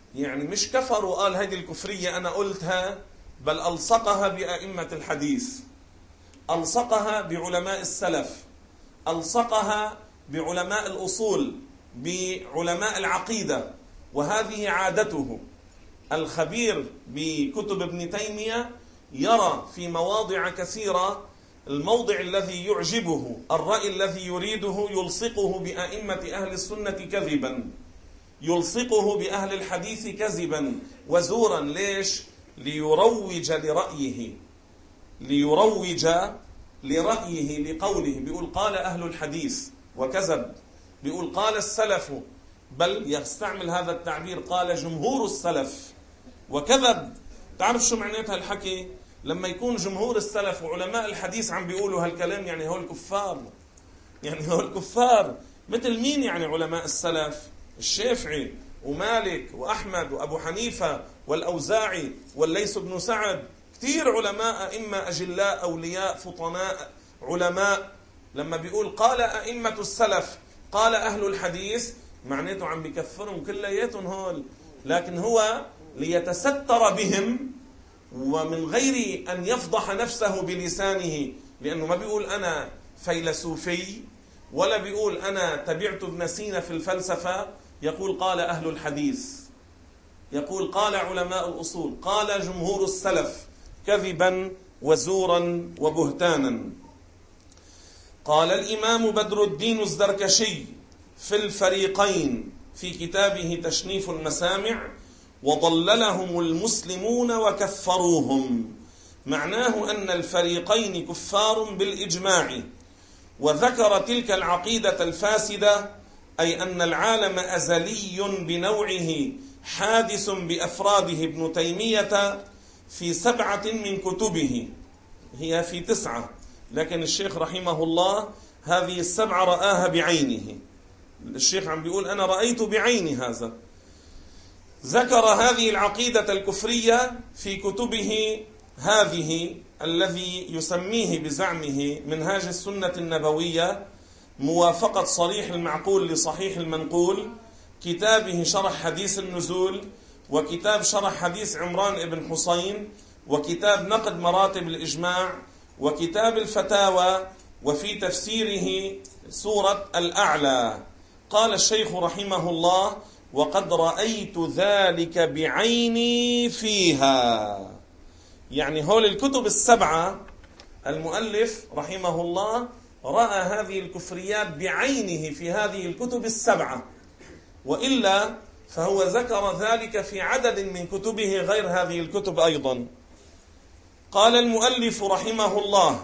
S1: يعني مش كفر وقال هذه الكفرية أنا قلتها، بل ألصقها بأئمة الحديث، ألصقها بعلماء السلف، ألصقها بعلماء الأصول، بعلماء العقيدة. وهذه عادته. الخبير بكتب ابن تيمية يرى في مواضع كثيرة الموضع الذي يعجبه، الرأي الذي يريده يلصقه بأئمة أهل السنة كذبا، يلصقه بأهل الحديث كذبا وزورا. ليش؟ ليروج لرأيه، ليروج لرأيه لقوله. بيقول قال أهل الحديث وكذب، بيقول قال السلف، بل يستعمل هذا التعبير قال جمهور السلف وكذب. تعرف شو معناتها الحكي؟ لما يكون جمهور السلف وعلماء الحديث عم بيقولوا هالكلام، يعني هو الكفار، يعني هو الكفار. مثل مين يعني علماء السلف؟ الشافعي ومالك وأحمد وأبو حنيفة والأوزاعي والليث بن سعد، كثير علماء أئمة أجلاء أولياء فطناء علماء. لما بيقول قال أئمة السلف قال أهل الحديث، معناته عم بيكفرهم كلياتهم هول، لكن هو ليتستر بهم ومن غير أن يفضح نفسه بلسانه، لأنه ما بيقول أنا فيلسوفي ولا بيقول أنا تبعت ابن سينا في الفلسفة، يقول قال أهل الحديث، يقول قال علماء الأصول، قال جمهور السلف، كذبا وزورا وبهتانا. قال الإمام بدر الدين الزركشي في الفريقين في كتابه تشنيف المسامع: وضللهم المسلمون وكفروهم. معناه أن الفريقين كفار بالإجماع. وذكر تلك العقيدة الفاسدة، أي أن العالم أزلي بنوعه حادث بأفراده، ابن تيمية في سبعة من كتبه، هي في تسعة، لكن الشيخ رحمه الله هذه السبعة رآها بعينه. الشيخ عم بيقول أنا رأيت بعيني هذا. ذكر هذه العقيدة الكفرية في كتبه هذه الذي يسميه بزعمه منهاج السنة النبوية، موافقة صريح المعقول لصحيح المنقول، كتابه شرح حديث النزول، وكتاب شرح حديث عمران بن حسين، وكتاب نقد مراتب الإجماع، وكتاب الفتاوى، وفي تفسيره سورة الأعلى. قال الشيخ رحمه الله: وقد رأيت ذلك بعيني فيها. يعني هول الكتب السبعة المؤلف رحمه الله رأى هذه الكفريات بعينه في هذه الكتب السبعة، وإلا فهو ذكر ذلك في عدد من كتبه غير هذه الكتب أيضا. قال المؤلف رحمه الله: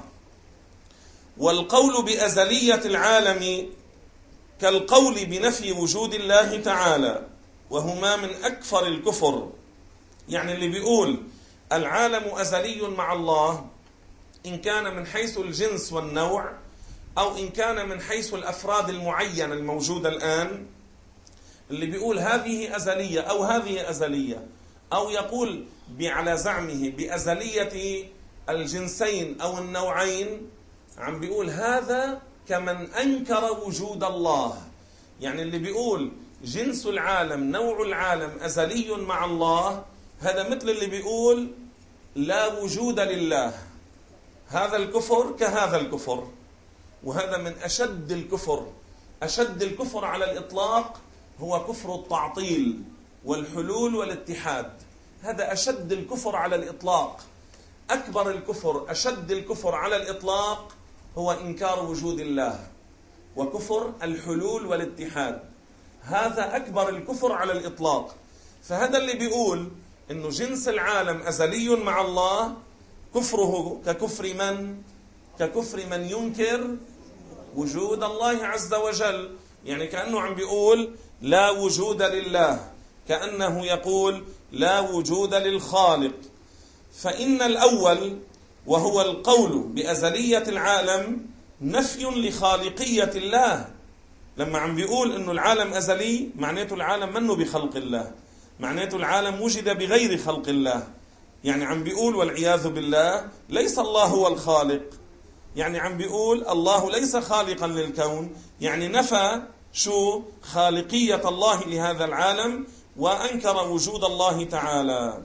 S1: والقول بأزلية العالم كالقول بنفي وجود الله تعالى، وهما من أكفر الكفر. يعني اللي بيقول العالم أزلي مع الله، إن كان من حيث الجنس والنوع، أو إن كان من حيث الأفراد المعينة الموجودة الآن، اللي بيقول هذه أزلية أو هذه أزلية، أو يقول على زعمه بأزلية الجنسين أو النوعين، عم بيقول هذا كمن أنكر وجود الله. يعني اللي بيقول جنس العالم نوع العالم أزلي مع الله، هذا مثل اللي بيقول لا وجود لله. هذا الكفر كهذا الكفر، وهذا من أشد الكفر. أشد الكفر على الإطلاق هو كفر التعطيل والحلول والاتحاد. هذا أشد الكفر على الإطلاق. أكبر الكفر، أشد الكفر على الإطلاق هو إنكار وجود الله وكفر الحلول والاتحاد. هذا أكبر الكفر على الإطلاق. فهذا اللي بيقول إنه جنس العالم أزلي مع الله، كفره ككفر من؟ ككفر من ينكر وجود الله عز وجل. يعني كأنه عم بيقول لا وجود لله، كأنه يقول لا وجود للخالق. فإن الأول وهو القول بأزلية العالم نفي لخالقية الله. لما عم بيقول إنه العالم أزلي، معناته العالم منه بخلق الله، معناته العالم وجد بغير خلق الله. يعني عم بيقول والعياذ بالله ليس الله هو الخالق. يعني عم بيقول الله ليس خالقا للكون، يعني نفى شو؟ خالقية الله لهذا العالم، وأنكر وجود الله تعالى.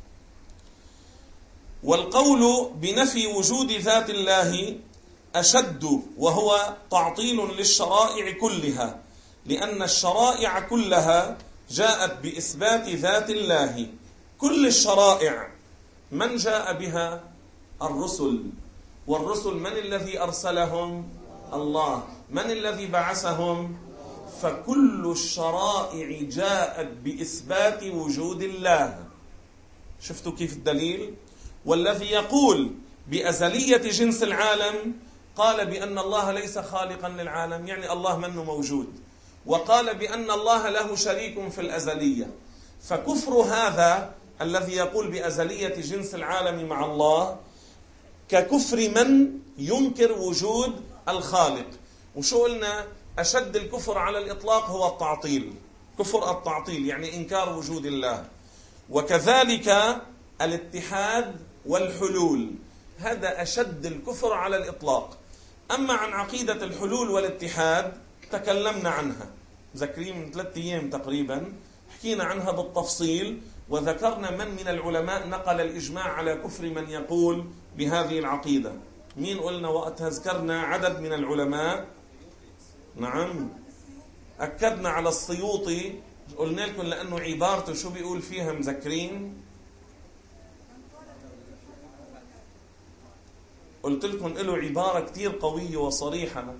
S1: والقول بنفي وجود ذات الله أشد، وهو تعطيل للشرائع كلها، لأن الشرائع كلها جاءت بإثبات ذات الله. كل الشرائع من جاء بها؟ الرسل. والرسل من الذي أرسلهم؟ الله. من الذي بعثهم؟ فكل الشرائع جاءت بإثبات وجود الله. شفتوا كيف الدليل؟ والذي يقول بأزلية جنس العالم قال بأن الله ليس خالقا للعالم، يعني الله منه موجود، وقال بأن الله له شريك في الأزلية. فكفر هذا الذي يقول بأزلية جنس العالم مع الله ككفر من ينكر وجود الخالق. وشو قلنا؟ أشد الكفر على الإطلاق هو التعطيل، كفر التعطيل يعني إنكار وجود الله. وكذلك الاتحاد والحلول، هذا أشد الكفر على الإطلاق. أما عن عقيدة الحلول والاتحاد تكلمنا عنها، ذكرين من ثلاثة أيام تقريبا حكينا عنها بالتفصيل، وذكرنا من من العلماء نقل الإجماع على كفر من يقول بهذه العقيدة. مين قلنا وقتها؟ ذكرنا عدد من العلماء. نعم، أكدنا على السيوطي، قلنا لكم لأنه عبارته شو بيقول فيها مذكرين؟ قلت لكم له عبارة كتير قوية وصريحة،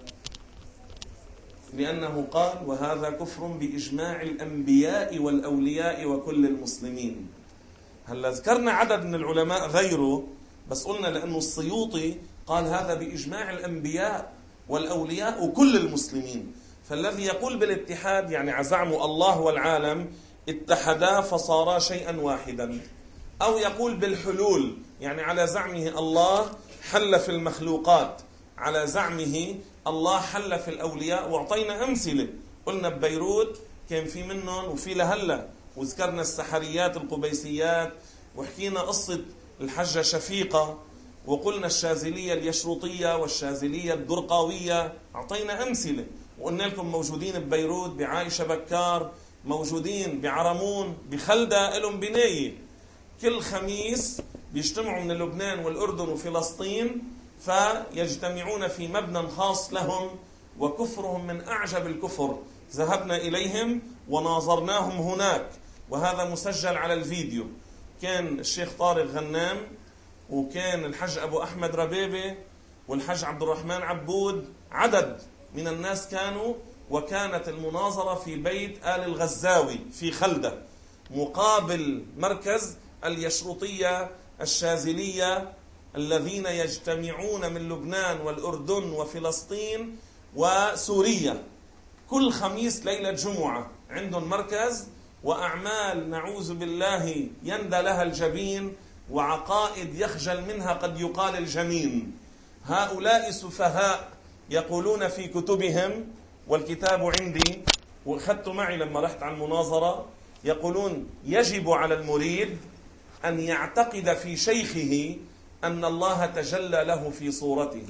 S1: لأنه قال وهذا كفر بإجماع الأنبياء والأولياء وكل المسلمين. هلا ذكرنا عدد من العلماء غيره، بس قلنا لأنه السيوطي قال هذا بإجماع الأنبياء والأولياء وكل المسلمين. فالذي يقول بالاتحاد يعني عزعم الله والعالم اتحدا فصارا شيئا واحدا، أو يقول بالحلول يعني على زعمه الله حل في المخلوقات، على زعمه الله حل في الأولياء. وعطينا أمثلة، قلنا ببيروت كان في منهم وفي لهلا، وذكرنا السحريات القبيسيات، وحكينا قصة الحجة شفيقة، وقلنا الشاذلية اليشروطية والشاذلية الدرقاوية، أعطينا أمثلة. وقلنا لكم موجودين ببيروت بعائشة بكار، موجودين بعرمون، بخلدة، لهم بناية. كل خميس بيجتمعوا من لبنان والأردن وفلسطين، فيجتمعون في مبنى خاص لهم، وكفرهم من أعجب الكفر. ذهبنا إليهم وناظرناهم هناك، وهذا مسجل على الفيديو. كان الشيخ طارق غنام، وكان الحج أبو أحمد ربيبة، والحج عبد الرحمن عبود، عدد من الناس كانوا. وكانت المناظرة في بيت آل الغزاوي في خلدة، مقابل مركز اليشروطية الشاذلية الذين يجتمعون من لبنان والأردن وفلسطين وسوريا. كل خميس ليلة جمعة عندهم مركز، وأعمال نعوذ بالله يندى لها الجبين، وعقائد يخجل منها قد يقال الجنين. هؤلاء سفهاء يقولون في كتبهم، والكتاب عندي وأخذت معي لما رحت عن المناظرة، يقولون يجب على المريد أن يعتقد في شيخه أن الله تجلى له في صورته.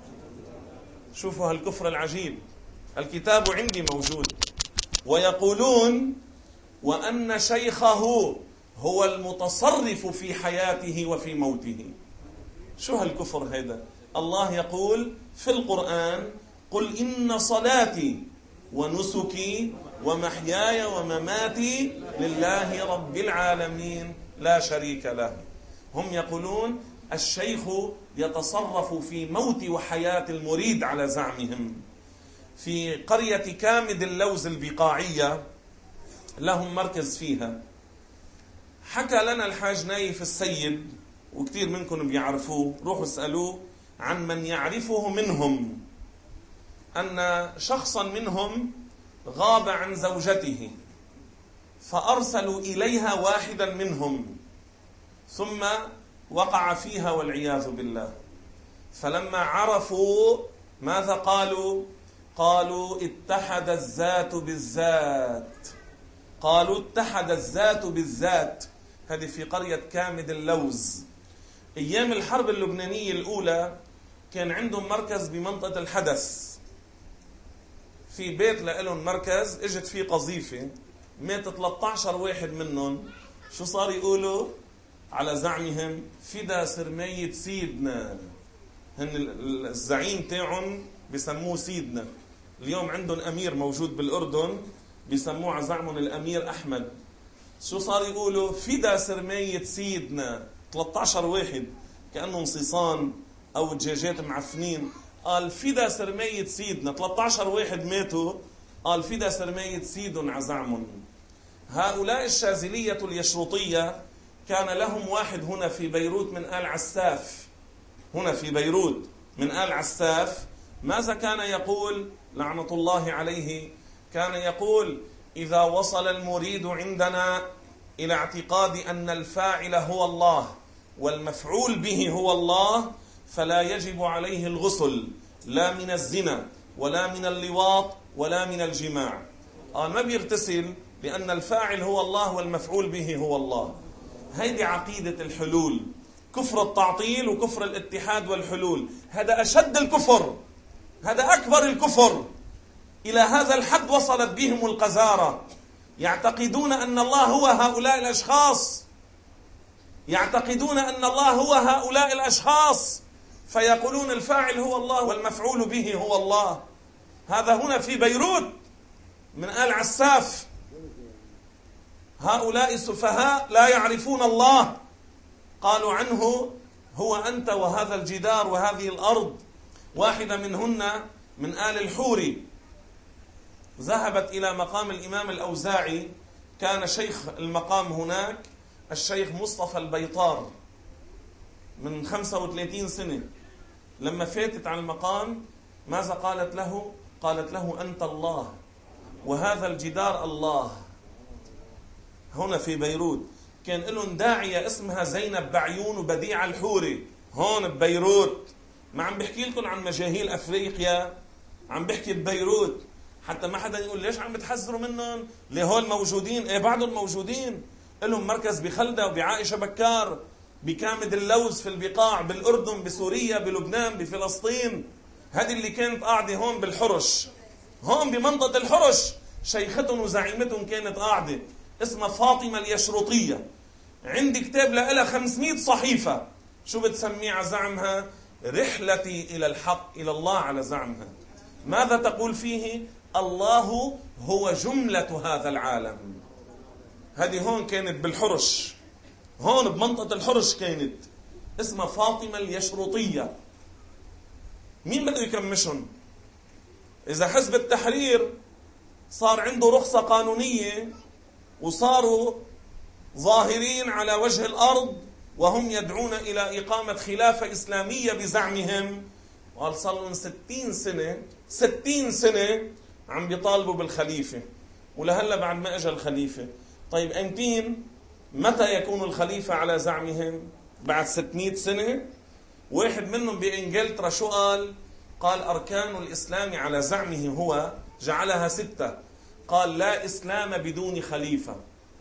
S1: شوفوا هالكفر العجيب، الكتاب عندي موجود. ويقولون وأن شيخه هو المتصرف في حياته وفي موته. شو هالكفر هذا؟ الله يقول في القرآن قل إن صلاتي ونسكي ومحياي ومماتي لله رب العالمين لا شريك له. هم يقولون الشيخ يتصرف في موت وحياة المريد على زعمهم. في قرية كامد اللوز البقاعية لهم مركز فيها. حكى لنا الحاج نايف السيد، وكثير منكم بيعرفوه، روحوا اسألوه عن من يعرفه منهم، أن شخصا منهم غاب عن زوجته، فأرسلوا إليها واحدا منهم، ثم وقع فيها والعياذ بالله. فلما عرفوا ماذا قالوا؟ قالوا اتحد الذات بالذات. قالوا اتحد الذات بالذات. هذه في قرية كامد اللوز. أيام الحرب اللبنانية الأولى كان عندهم مركز بمنطقة الحدث، في بيت لهم مركز، اجت فيه قذيفة مات ثلاثة عشر واحد منهم، شو صار يقولوا على زعمهم؟ فدا سرمية سيدنا. هن الزعيم تاعهم بيسموه سيدنا. اليوم عندهم أمير موجود بالأردن بيسموه على زعمهم الأمير أحمد. شو صار يقولوا؟ فدا سرمية سيدنا. ثلاثة عشر واحد كأنهم صيصان أو دجاجات معفنين، قال فدا سرمية سيدنا. ثلاثة عشر واحد ماتوا، قال فدا سرمية سيدهم على زعمهم. هؤلاء الشاذلية اليشرطية كان لهم واحد هنا في بيروت من آل عساف، هنا في بيروت من آل عساف. ماذا كان يقول لعنة الله عليه؟ كان يقول: إذا وصل المريد عندنا إلى اعتقاد أن الفاعل هو الله والمفعول به هو الله، فلا يجب عليه الغسل، لا من الزنا ولا من اللواط ولا من الجماع. آه ما بيغتسل لأن الفاعل هو الله والمفعول به هو الله. هيدي عقيدة الحلول، كفر التعطيل وكفر الاتحاد والحلول. هذا أشد الكفر، هذا أكبر الكفر. إلى هذا الحد وصلت بهم القذارة. يعتقدون أن الله هو هؤلاء الأشخاص، يعتقدون أن الله هو هؤلاء الأشخاص، فيقولون الفاعل هو الله والمفعول به هو الله. هذا هنا في بيروت من آل عساف. هؤلاء سفهاء لا يعرفون الله. قالوا عنه: هو أنت وهذا الجدار وهذه الأرض. واحدة منهن من آل الحوري ذهبت إلى مقام الإمام الأوزاعي. كان شيخ المقام هناك الشيخ مصطفى البيطار من خمسة وثلاثين سنة. لما فاتت على المقام ماذا قالت له؟ قالت له: أنت الله وهذا الجدار الله. هنا في بيروت كان لهم داعية اسمها زينب بعيون وبديع الحوري هون ببيروت. ما عم بحكي لكم عن مجاهيل أفريقيا، عم بحكي ببيروت، حتى ما حدا يقول ليش عم بتحذروا منهم؟ ليه هول موجودين؟ ايه بعضهم موجودين. لهم مركز بخلدة وبعائشة بكار، بكامد اللوز في البقاع، بالأردن، بسوريا، بلبنان، بفلسطين. هذه اللي كانت قاعدة هون بالحرش، هون بمنطقة الحرش. شيختهم وزعيمتهم كانت قاعدة اسمها فاطمة اليشرطية. عندي كتاب لها خمسمائة صحيفة. شو بتسميه على زعمها؟ رحلتي إلى الحق، إلى الله على زعمها. ماذا تقول فيه؟ الله هو جملة هذا العالم. هذه هون كانت بالحرش، هون بمنطقة الحرش كانت اسمها فاطمة اليشرطية. مين بده يكمشهم؟ إذا حزب التحرير صار عنده رخصة قانونية وصاروا ظاهرين على وجه الأرض وهم يدعون إلى إقامة خلافة إسلامية بزعمهم، وقال صار لهم ستين سنة ستين سنة عم بيطالبوا بالخليفة، ولهلا بعد ما اجى الخليفة. طيب أنتين متى يكون الخليفة على زعمهم؟ بعد ستمائة سنة. واحد منهم بإنجلترا شو قال؟ قال أركان الإسلام على زعمه هو جعلها ستة. قال لا إسلام بدون خليفة.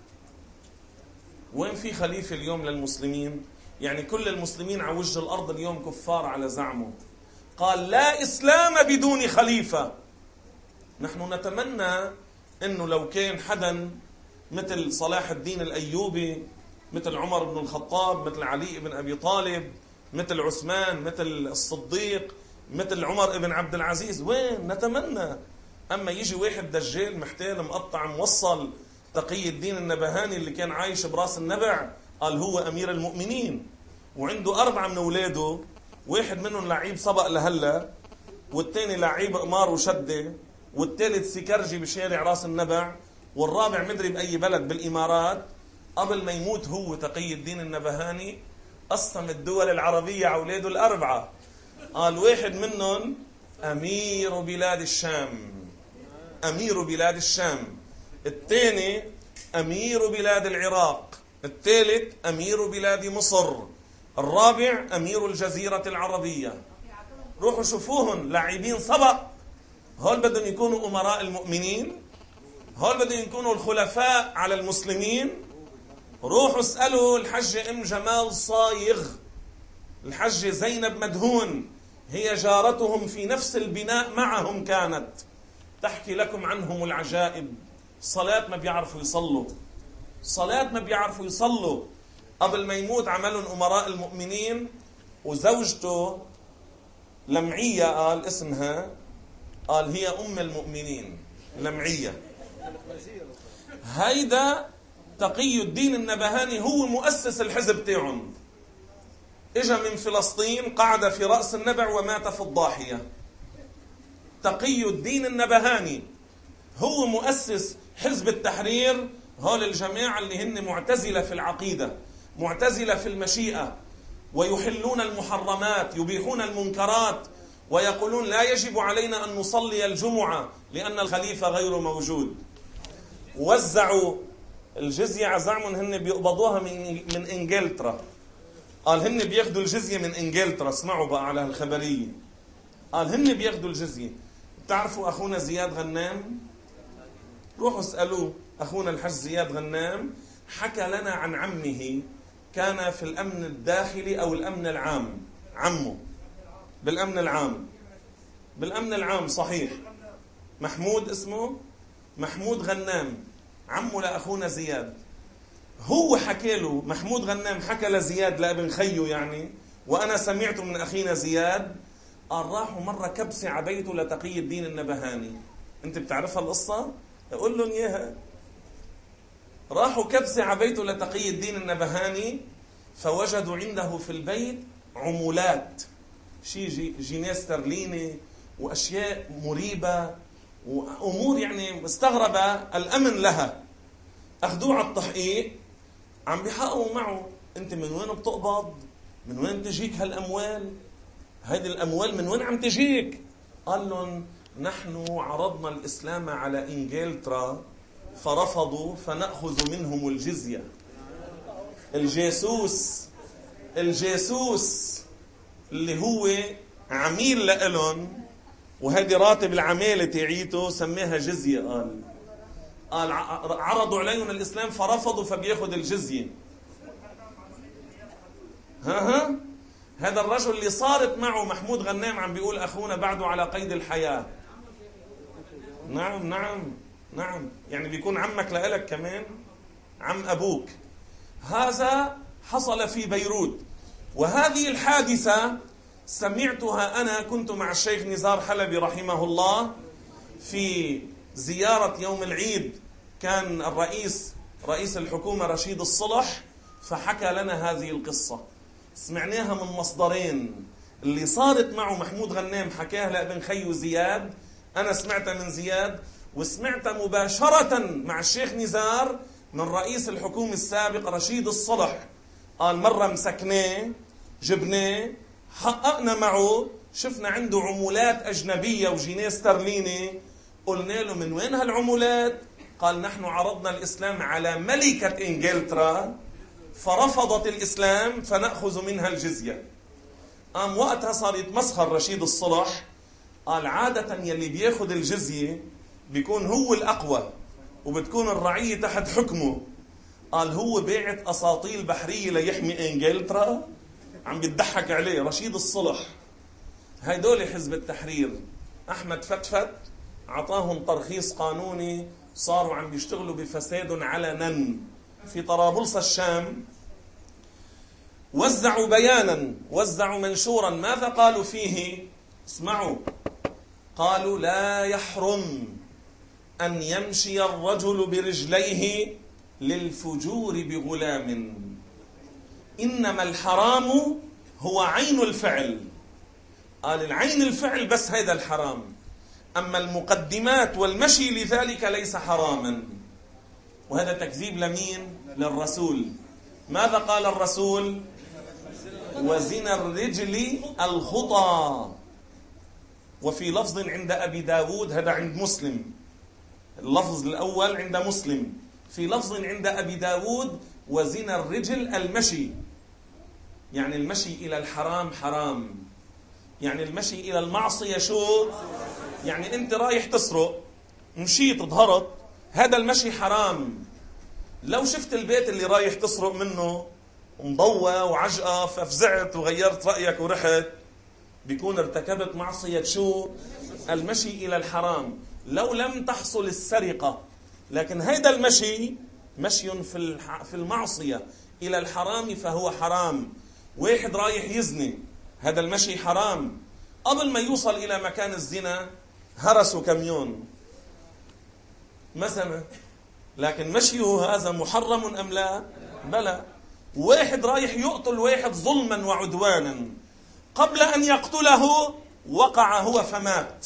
S1: وين في خليفة اليوم للمسلمين؟ يعني كل المسلمين على وجه الأرض اليوم كفار على زعمه. قال لا إسلام بدون خليفة. نحن نتمنى أنه لو كان حدا مثل صلاح الدين الأيوبي، مثل عمر بن الخطاب، مثل علي بن أبي طالب، مثل عثمان، مثل الصديق، مثل عمر بن عبد العزيز، وين نتمنى. أما يجي واحد دجال محتال مقطع موصل، تقي الدين النبهاني اللي كان عايش براس النبع، قال هو أمير المؤمنين، وعنده أربعة من أولاده، واحد منهم لعيب سبق لهلا، والثاني لعيب قمار وشدة، والثالث سكرجي بشارع راس النبع، والرابع مدري بأي بلد بالإمارات. قبل ما يموت هو تقي الدين النبهاني قسم الدول العربية على أولاده الأربعة. قال واحد منهم أمير بلاد الشام، أمير بلاد الشام، الثاني أمير بلاد العراق، الثالث أمير بلاد مصر، الرابع أمير الجزيرة العربية. روحوا شوفوهم لاعبين سبق. هول بدهم يكونوا أمراء المؤمنين، هول بدهم يكونوا الخلفاء على المسلمين. روحوا اسألوا الحجة أم جمال صايغ، الحجة زينب مدهون، هي جارتهم في نفس البناء معهم كانت، تحكي لكم عنهم العجائب. صلاة ما بيعرفوا يصلوا، صلاة ما بيعرفوا يصلوا. قبل ما يموت عملهم أمراء المؤمنين، وزوجته لمعية قال اسمها، قال هي أم المؤمنين لمعية. هيدا تقي الدين النبهاني هو مؤسس الحزب تاعهم، اجا من فلسطين، قعد في رأس النبع ومات في الضاحية. تقي الدين النبهاني هو مؤسس حزب التحرير. هول الجماعة اللي هن معتزلة في العقيدة، معتزلة في المشيئة، ويحلون المحرمات، يبيحون المنكرات، ويقولون لا يجب علينا أن نصلي الجمعة لأن الخليفة غير موجود. وزعوا الجزية عزعمهم هن بيقبضوها من من إنجلترا. قال هن بياخدوا الجزية من إنجلترا. اسمعوا بقى على الخبرية. قال هن بياخدوا الجزية. بتعرفوا أخونا زياد غنام؟ روحوا اسألوه. أخونا الحج زياد غنام حكى لنا عن عمه كان في الأمن الداخلي أو الأمن العام. عمه بالأمن العام، بالأمن العام صحيح. محمود اسمه محمود غنام، عمه لأخونا زياد. هو حكى له، محمود غنام حكى لزياد لابن خيه يعني، وأنا سمعته من أخينا زياد. قال راحوا مرة كبسة عبيته لتقي الدين النبهاني. أنت بتعرفها القصة؟ أقول لهم إياها. راحوا كبسة عبيته لتقي الدين النبهاني، فوجدوا عنده في البيت عمولات، شيء جنيه استرليني وأشياء مريبة وأمور يعني مستغربة الأمن لها. أخذوه على التحقيق، عم بيحققوا معه. أنت من وين بتقبض؟ من وين تجيك هالأموال؟ هذه الأموال من وين عم تجيك؟ قال لهم نحن عرضنا الإسلام على إنجلترا فرفضوا فنأخذ منهم الجزية. الجاسوس الجاسوس اللي هو عميل لإلهم، وهذه راتب العمالة تعيته سميها جزية. قال قال عرضوا عليهم الإسلام فرفضوا فبياخذ الجزية. ها ها هذا الرجل اللي صارت معه محمود غنام عم بيقول أخونا بعده على قيد الحياة. نعم نعم نعم يعني بيكون عمك لإلك كمان، عم أبوك. هذا حصل في بيروت. وهذه الحادثة سمعتها أنا، كنت مع الشيخ نزار حلبي رحمه الله في زيارة يوم العيد. كان الرئيس رئيس الحكومة رشيد الصلح، فحكى لنا هذه القصة. سمعناها من مصدرين. اللي صارت معه محمود غنام حكاها لابن خيو زياد، أنا سمعتها من زياد، وسمعتها مباشرة مع الشيخ نزار من رئيس الحكومة السابق رشيد الصلح. قال مرة مسكناه، جبناه، حققنا معه، شفنا عنده عمولات أجنبية وجنيه استرليني. قلنا له من وين هالعمولات؟ قال نحن عرضنا الإسلام على ملكة إنجلترا فرفضت الإسلام فنأخذ منها الجزية. قام وقتها صار يتمسخر رشيد الصلح. قال عادة يلي بياخد الجزية بيكون هو الأقوى وبتكون الرعية تحت حكمه. قال هو بيعت أساطيل بحرية ليحمي إنجلترا. عم بيضحك عليه رشيد الصلح. هيدول حزب التحرير. أحمد فتفت عطاهم ترخيص قانوني، صاروا عم بيشتغلوا بفساد علنا في طرابلس الشام. وزعوا بيانا، وزعوا منشورا. ماذا قالوا فيه؟ اسمعوا. قالوا لا يحرم أن يمشي الرجل برجليه للفجور بغلام، إنما الحرام هو عين الفعل. قال العين الفعل بس هذا الحرام، أما المقدمات والمشي لذلك ليس حراما. وهذا تكذيب لمين؟ للرسول. ماذا قال الرسول؟ وزن الرجل الخطى. وفي لفظ عند أبي داود، هذا عند مسلم، اللفظ الأول عند مسلم، في لفظ عند أبي داود وزن الرجل المشي. يعني المشي إلى الحرام حرام، يعني المشي إلى المعصية شو؟ يعني أنت رايح تسرق، مشيت ظهرت، هذا المشي حرام. لو شفت البيت اللي رايح تسرق منه مضوى وعجقة ففزعت وغيرت رأيك ورحت، بيكون ارتكبت معصية شو؟ المشي إلى الحرام. لو لم تحصل السرقة لكن هيدا المشي مشي في في المعصية إلى الحرام فهو حرام. واحد رايح يزني، هذا المشي حرام. قبل ما يوصل إلى مكان الزنا هرسوا كميون مثلا، لكن مشيه هذا محرم أم لا؟ بلى. واحد رايح يقتل واحد ظلما وعدوانا، قبل أن يقتله وقع هو فمات،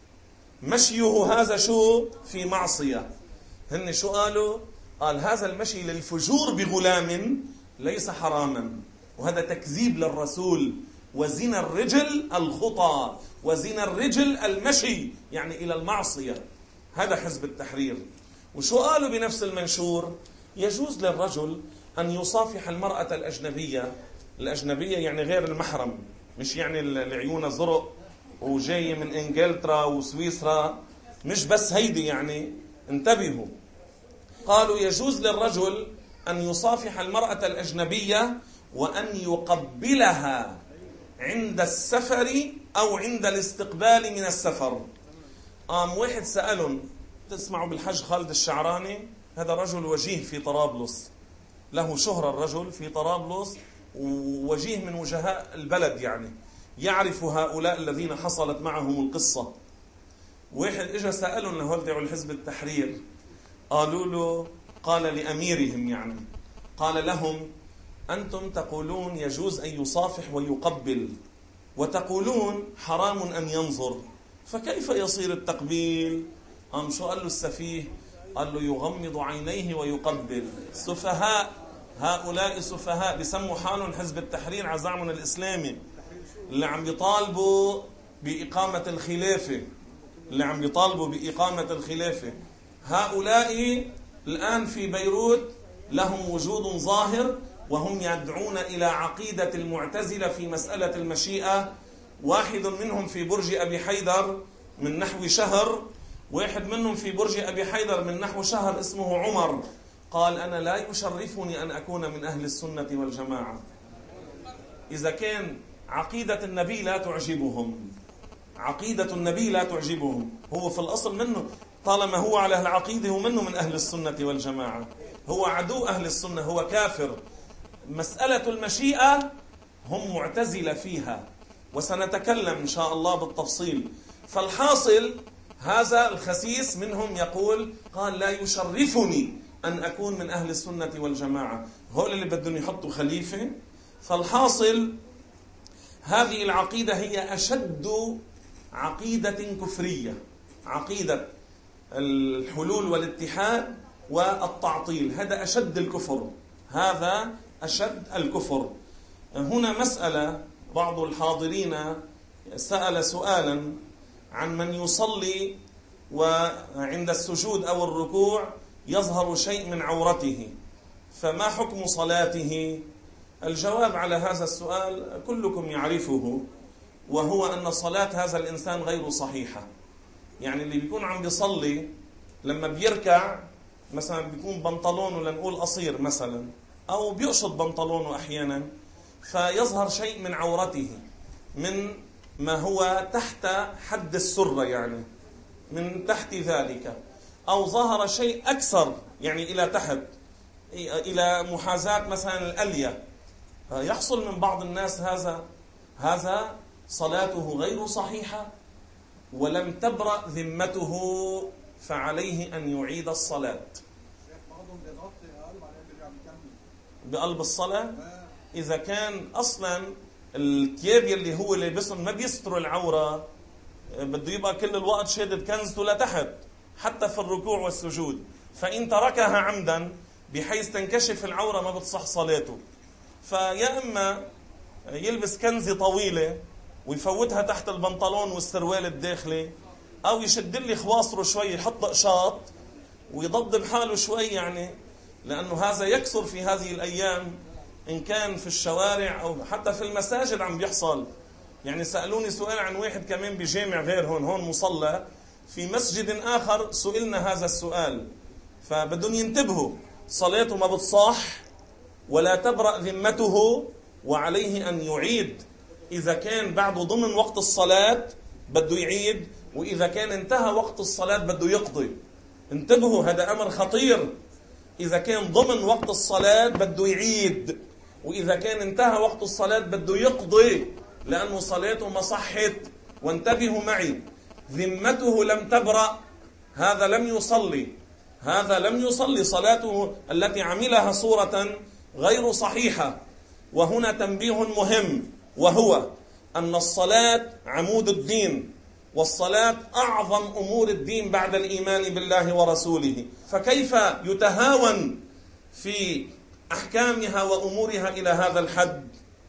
S1: مشيه هذا شو؟ في معصية. هن شو قالوا؟ قال هذا المشي للفجور بغلام ليس حراما، وهذا تكذيب للرسول. وزنا الرجل الخطى، وزنا الرجل المشي يعني إلى المعصية. هذا حزب التحرير. وشو قالوا بنفس المنشور؟ يجوز للرجل أن يصافح المرأة الأجنبية. الأجنبية يعني غير المحرم، مش يعني اللي عيونها زرق وجاي من إنجلترا وسويسرا، مش بس هيدي يعني، انتبهوا. قالوا يجوز للرجل أن يصافح المرأة الأجنبية وأن يقبلها عند السفر أو عند الاستقبال من السفر. قام واحد سألهم، تسمعوا بالحج خالد الشعراني؟ هذا رجل وجيه في طرابلس، له شهرة الرجل في طرابلس، ووجيه من وجهاء البلد، يعني يعرف هؤلاء الذين حصلت معهم القصة. واحد اجى سألهم لهول تبع الحزب التحرير، قالوا له، قال لأميرهم يعني، قال لهم أنتم تقولون يجوز أن يصافح ويقبل، وتقولون حرام أن ينظر، فكيف يصير التقبيل؟ قام شو قال له السفيه؟ قال له يغمض عينيه ويقبل. سفهاء، هؤلاء سفهاء بسموا حالهم حزب التحرير على زعمهم الإسلامي، اللي عم يطالبوا بإقامة الخلافة، اللي عم يطالبوا بإقامة الخلافة. هؤلاء الآن في بيروت لهم وجود ظاهر، وهم يدعون إلى عقيدة المعتزلة في مسألة المشيئة. واحد منهم في برج أبي حيدر من نحو شهر، واحد منهم في برج أبي حيدر من نحو شهر اسمه عمر، قال أنا لا يشرفني أن أكون من أهل السنة والجماعة. إذا كان عقيدة النبي لا تعجبهم، عقيدة النبي لا تعجبهم، هو في الأصل منه، طالما هو على العقيدة هو منه من أهل السنة والجماعة، هو عدو أهل السنة، هو كافر. مسألة المشيئة هم معتزلة فيها، وسنتكلم إن شاء الله بالتفصيل. فالحاصل هذا الخسيس منهم يقول، قال لا يشرفني أن أكون من أهل السنة والجماعة. هؤلاء اللي بدهم يحطوا خليفة. فالحاصل هذه العقيدة هي أشد عقيدة كفرية، عقيدة الحلول والاتحاد والتعطيل، هذا أشد الكفر، هذا أشد الكفر. هنا مسألة، بعض الحاضرين سأل سؤالا عن من يصلي وعند السجود أو الركوع يظهر شيء من عورته، فما حكم صلاته؟ الجواب على هذا السؤال كلكم يعرفه، وهو أن صلاة هذا الإنسان غير صحيحة. يعني اللي بيكون عم بيصلي لما بيركع مثلا بيكون بنطلونه لنقول قصير مثلا، أو بيقشط بنطلونه أحيانا، فيظهر شيء من عورته من ما هو تحت حد السرة، يعني من تحت ذلك، أو ظهر شيء أكثر يعني إلى تحت إلى محاذاة مثلا الألية، يحصل من بعض الناس هذا، هذا صلاته غير صحيحة ولم تبرأ ذمته، فعليه أن يعيد الصلاة. بقلب الصلاة إذا كان أصلا الثياب اللي هو لابسهم ما بيستروا العورة، بده يبقى كل الوقت شادد كنزته لتحت حتى في الركوع والسجود، فإن تركها عمدا بحيث تنكشف العورة ما بتصح صلاته. فيا إما يلبس كنزة طويلة ويفوتها تحت البنطلون والسروال الداخلي، أو يشد لي خواصره شوي، يحط قشاط ويضبط حاله شوي، يعني لأنه هذا يكثر في هذه الأيام، إن كان في الشوارع أو حتى في المساجد عم بيحصل. يعني سألوني سؤال عن واحد كمان بجامع غير هون، هون مصلى في مسجد آخر، سئلنا هذا السؤال، فبدهم ينتبهوا، صلاته ما بتصح ولا تبرأ ذمته، وعليه أن يعيد. إذا كان بعده ضمن وقت الصلاة بده يعيد، وإذا كان انتهى وقت الصلاة بده يقضي. انتبهوا، هذا أمر خطير. إذا كان ضمن وقت الصلاة بده يعيد، وإذا كان انتهى وقت الصلاة بده يقضي، لأنه صلاته ما صحت. وانتبهوا معي، ذمته لم تبرأ، هذا لم يصلي، هذا لم يصلي، صلاته التي عملها صورة غير صحيحة. وهنا تنبيه مهم، وهو أن الصلاة عمود الدين، والصلاة أعظم أمور الدين بعد الإيمان بالله ورسوله، فكيف يتهاون في أحكامها وأمورها إلى هذا الحد؟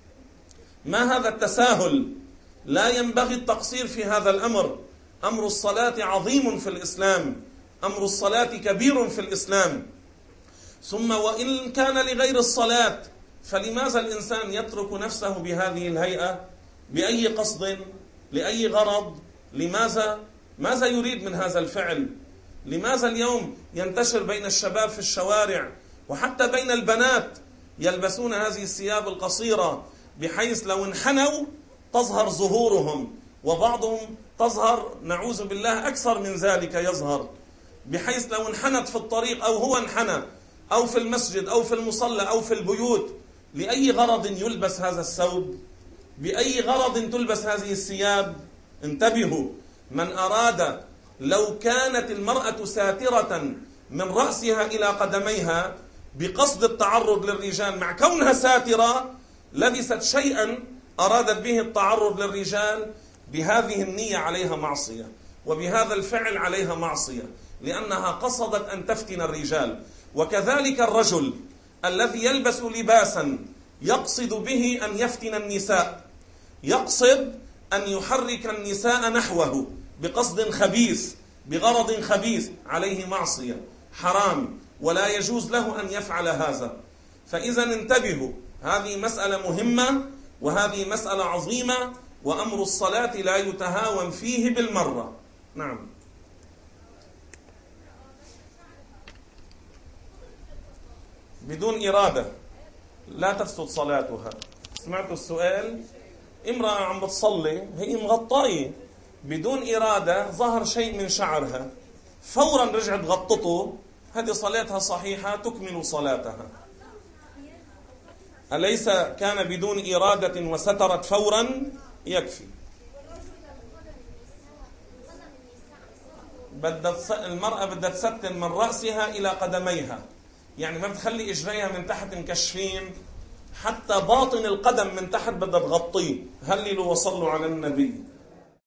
S1: ما هذا التساهل؟ لا ينبغي التقصير في هذا الأمر. أمر الصلاة عظيم في الإسلام، أمر الصلاة كبير في الإسلام. ثم وإن كان لغير الصلاة، فلماذا الإنسان يترك نفسه بهذه الهيئة؟ بأي قصد؟ لأي غرض؟ لماذا؟ ماذا يريد من هذا الفعل؟ لماذا اليوم ينتشر بين الشباب في الشوارع وحتى بين البنات يلبسون هذه الثياب القصيرة، بحيث لو انحنوا تظهر ظهورهم، وبعضهم تظهر نعوذ بالله أكثر من ذلك يظهر، بحيث لو انحنت في الطريق أو هو انحنى أو في المسجد أو في المصلى أو في البيوت، لأي غرض يلبس هذا الثوب؟ بأي غرض تلبس هذه الثياب؟ انتبهوا، من أراد، لو كانت المرأة ساترة من رأسها إلى قدميها بقصد التعرض للرجال، مع كونها ساترة لبست شيئا أرادت به التعرض للرجال، بهذه النية عليها معصية، وبهذا الفعل عليها معصية، لأنها قصدت أن تفتن الرجال. وكذلك الرجل الذي يلبس لباسا يقصد به أن يفتن النساء، يقصد أن يحرك النساء نحوه بقصد خبيث، بغرض خبيث، عليه معصية، حرام، ولا يجوز له أن يفعل هذا. فإذا انتبهوا، هذه مسألة مهمة، وهذه مسألة عظيمة، وأمر الصلاة لا يتهاون فيه بالمرة. نعم. بدون إرادة لا تفسد صلاتها. سمعتوا السؤال؟ امرأة عم بتصلي، هي مغطاية، بدون إرادة ظهر شيء من شعرها، فورا رجعت غطته، هذه صلاتها صحيحة، تكمل صلاتها. أليس كان بدون إرادة وسترت فورا؟ يكفي. بدها المرأة بدها تستر من رأسها إلى قدميها، يعني ما بتخلي إجريها من تحت مكشفين، حتى باطن القدم من تحت بدها تغطيه. هللوا وصلوا على النبي.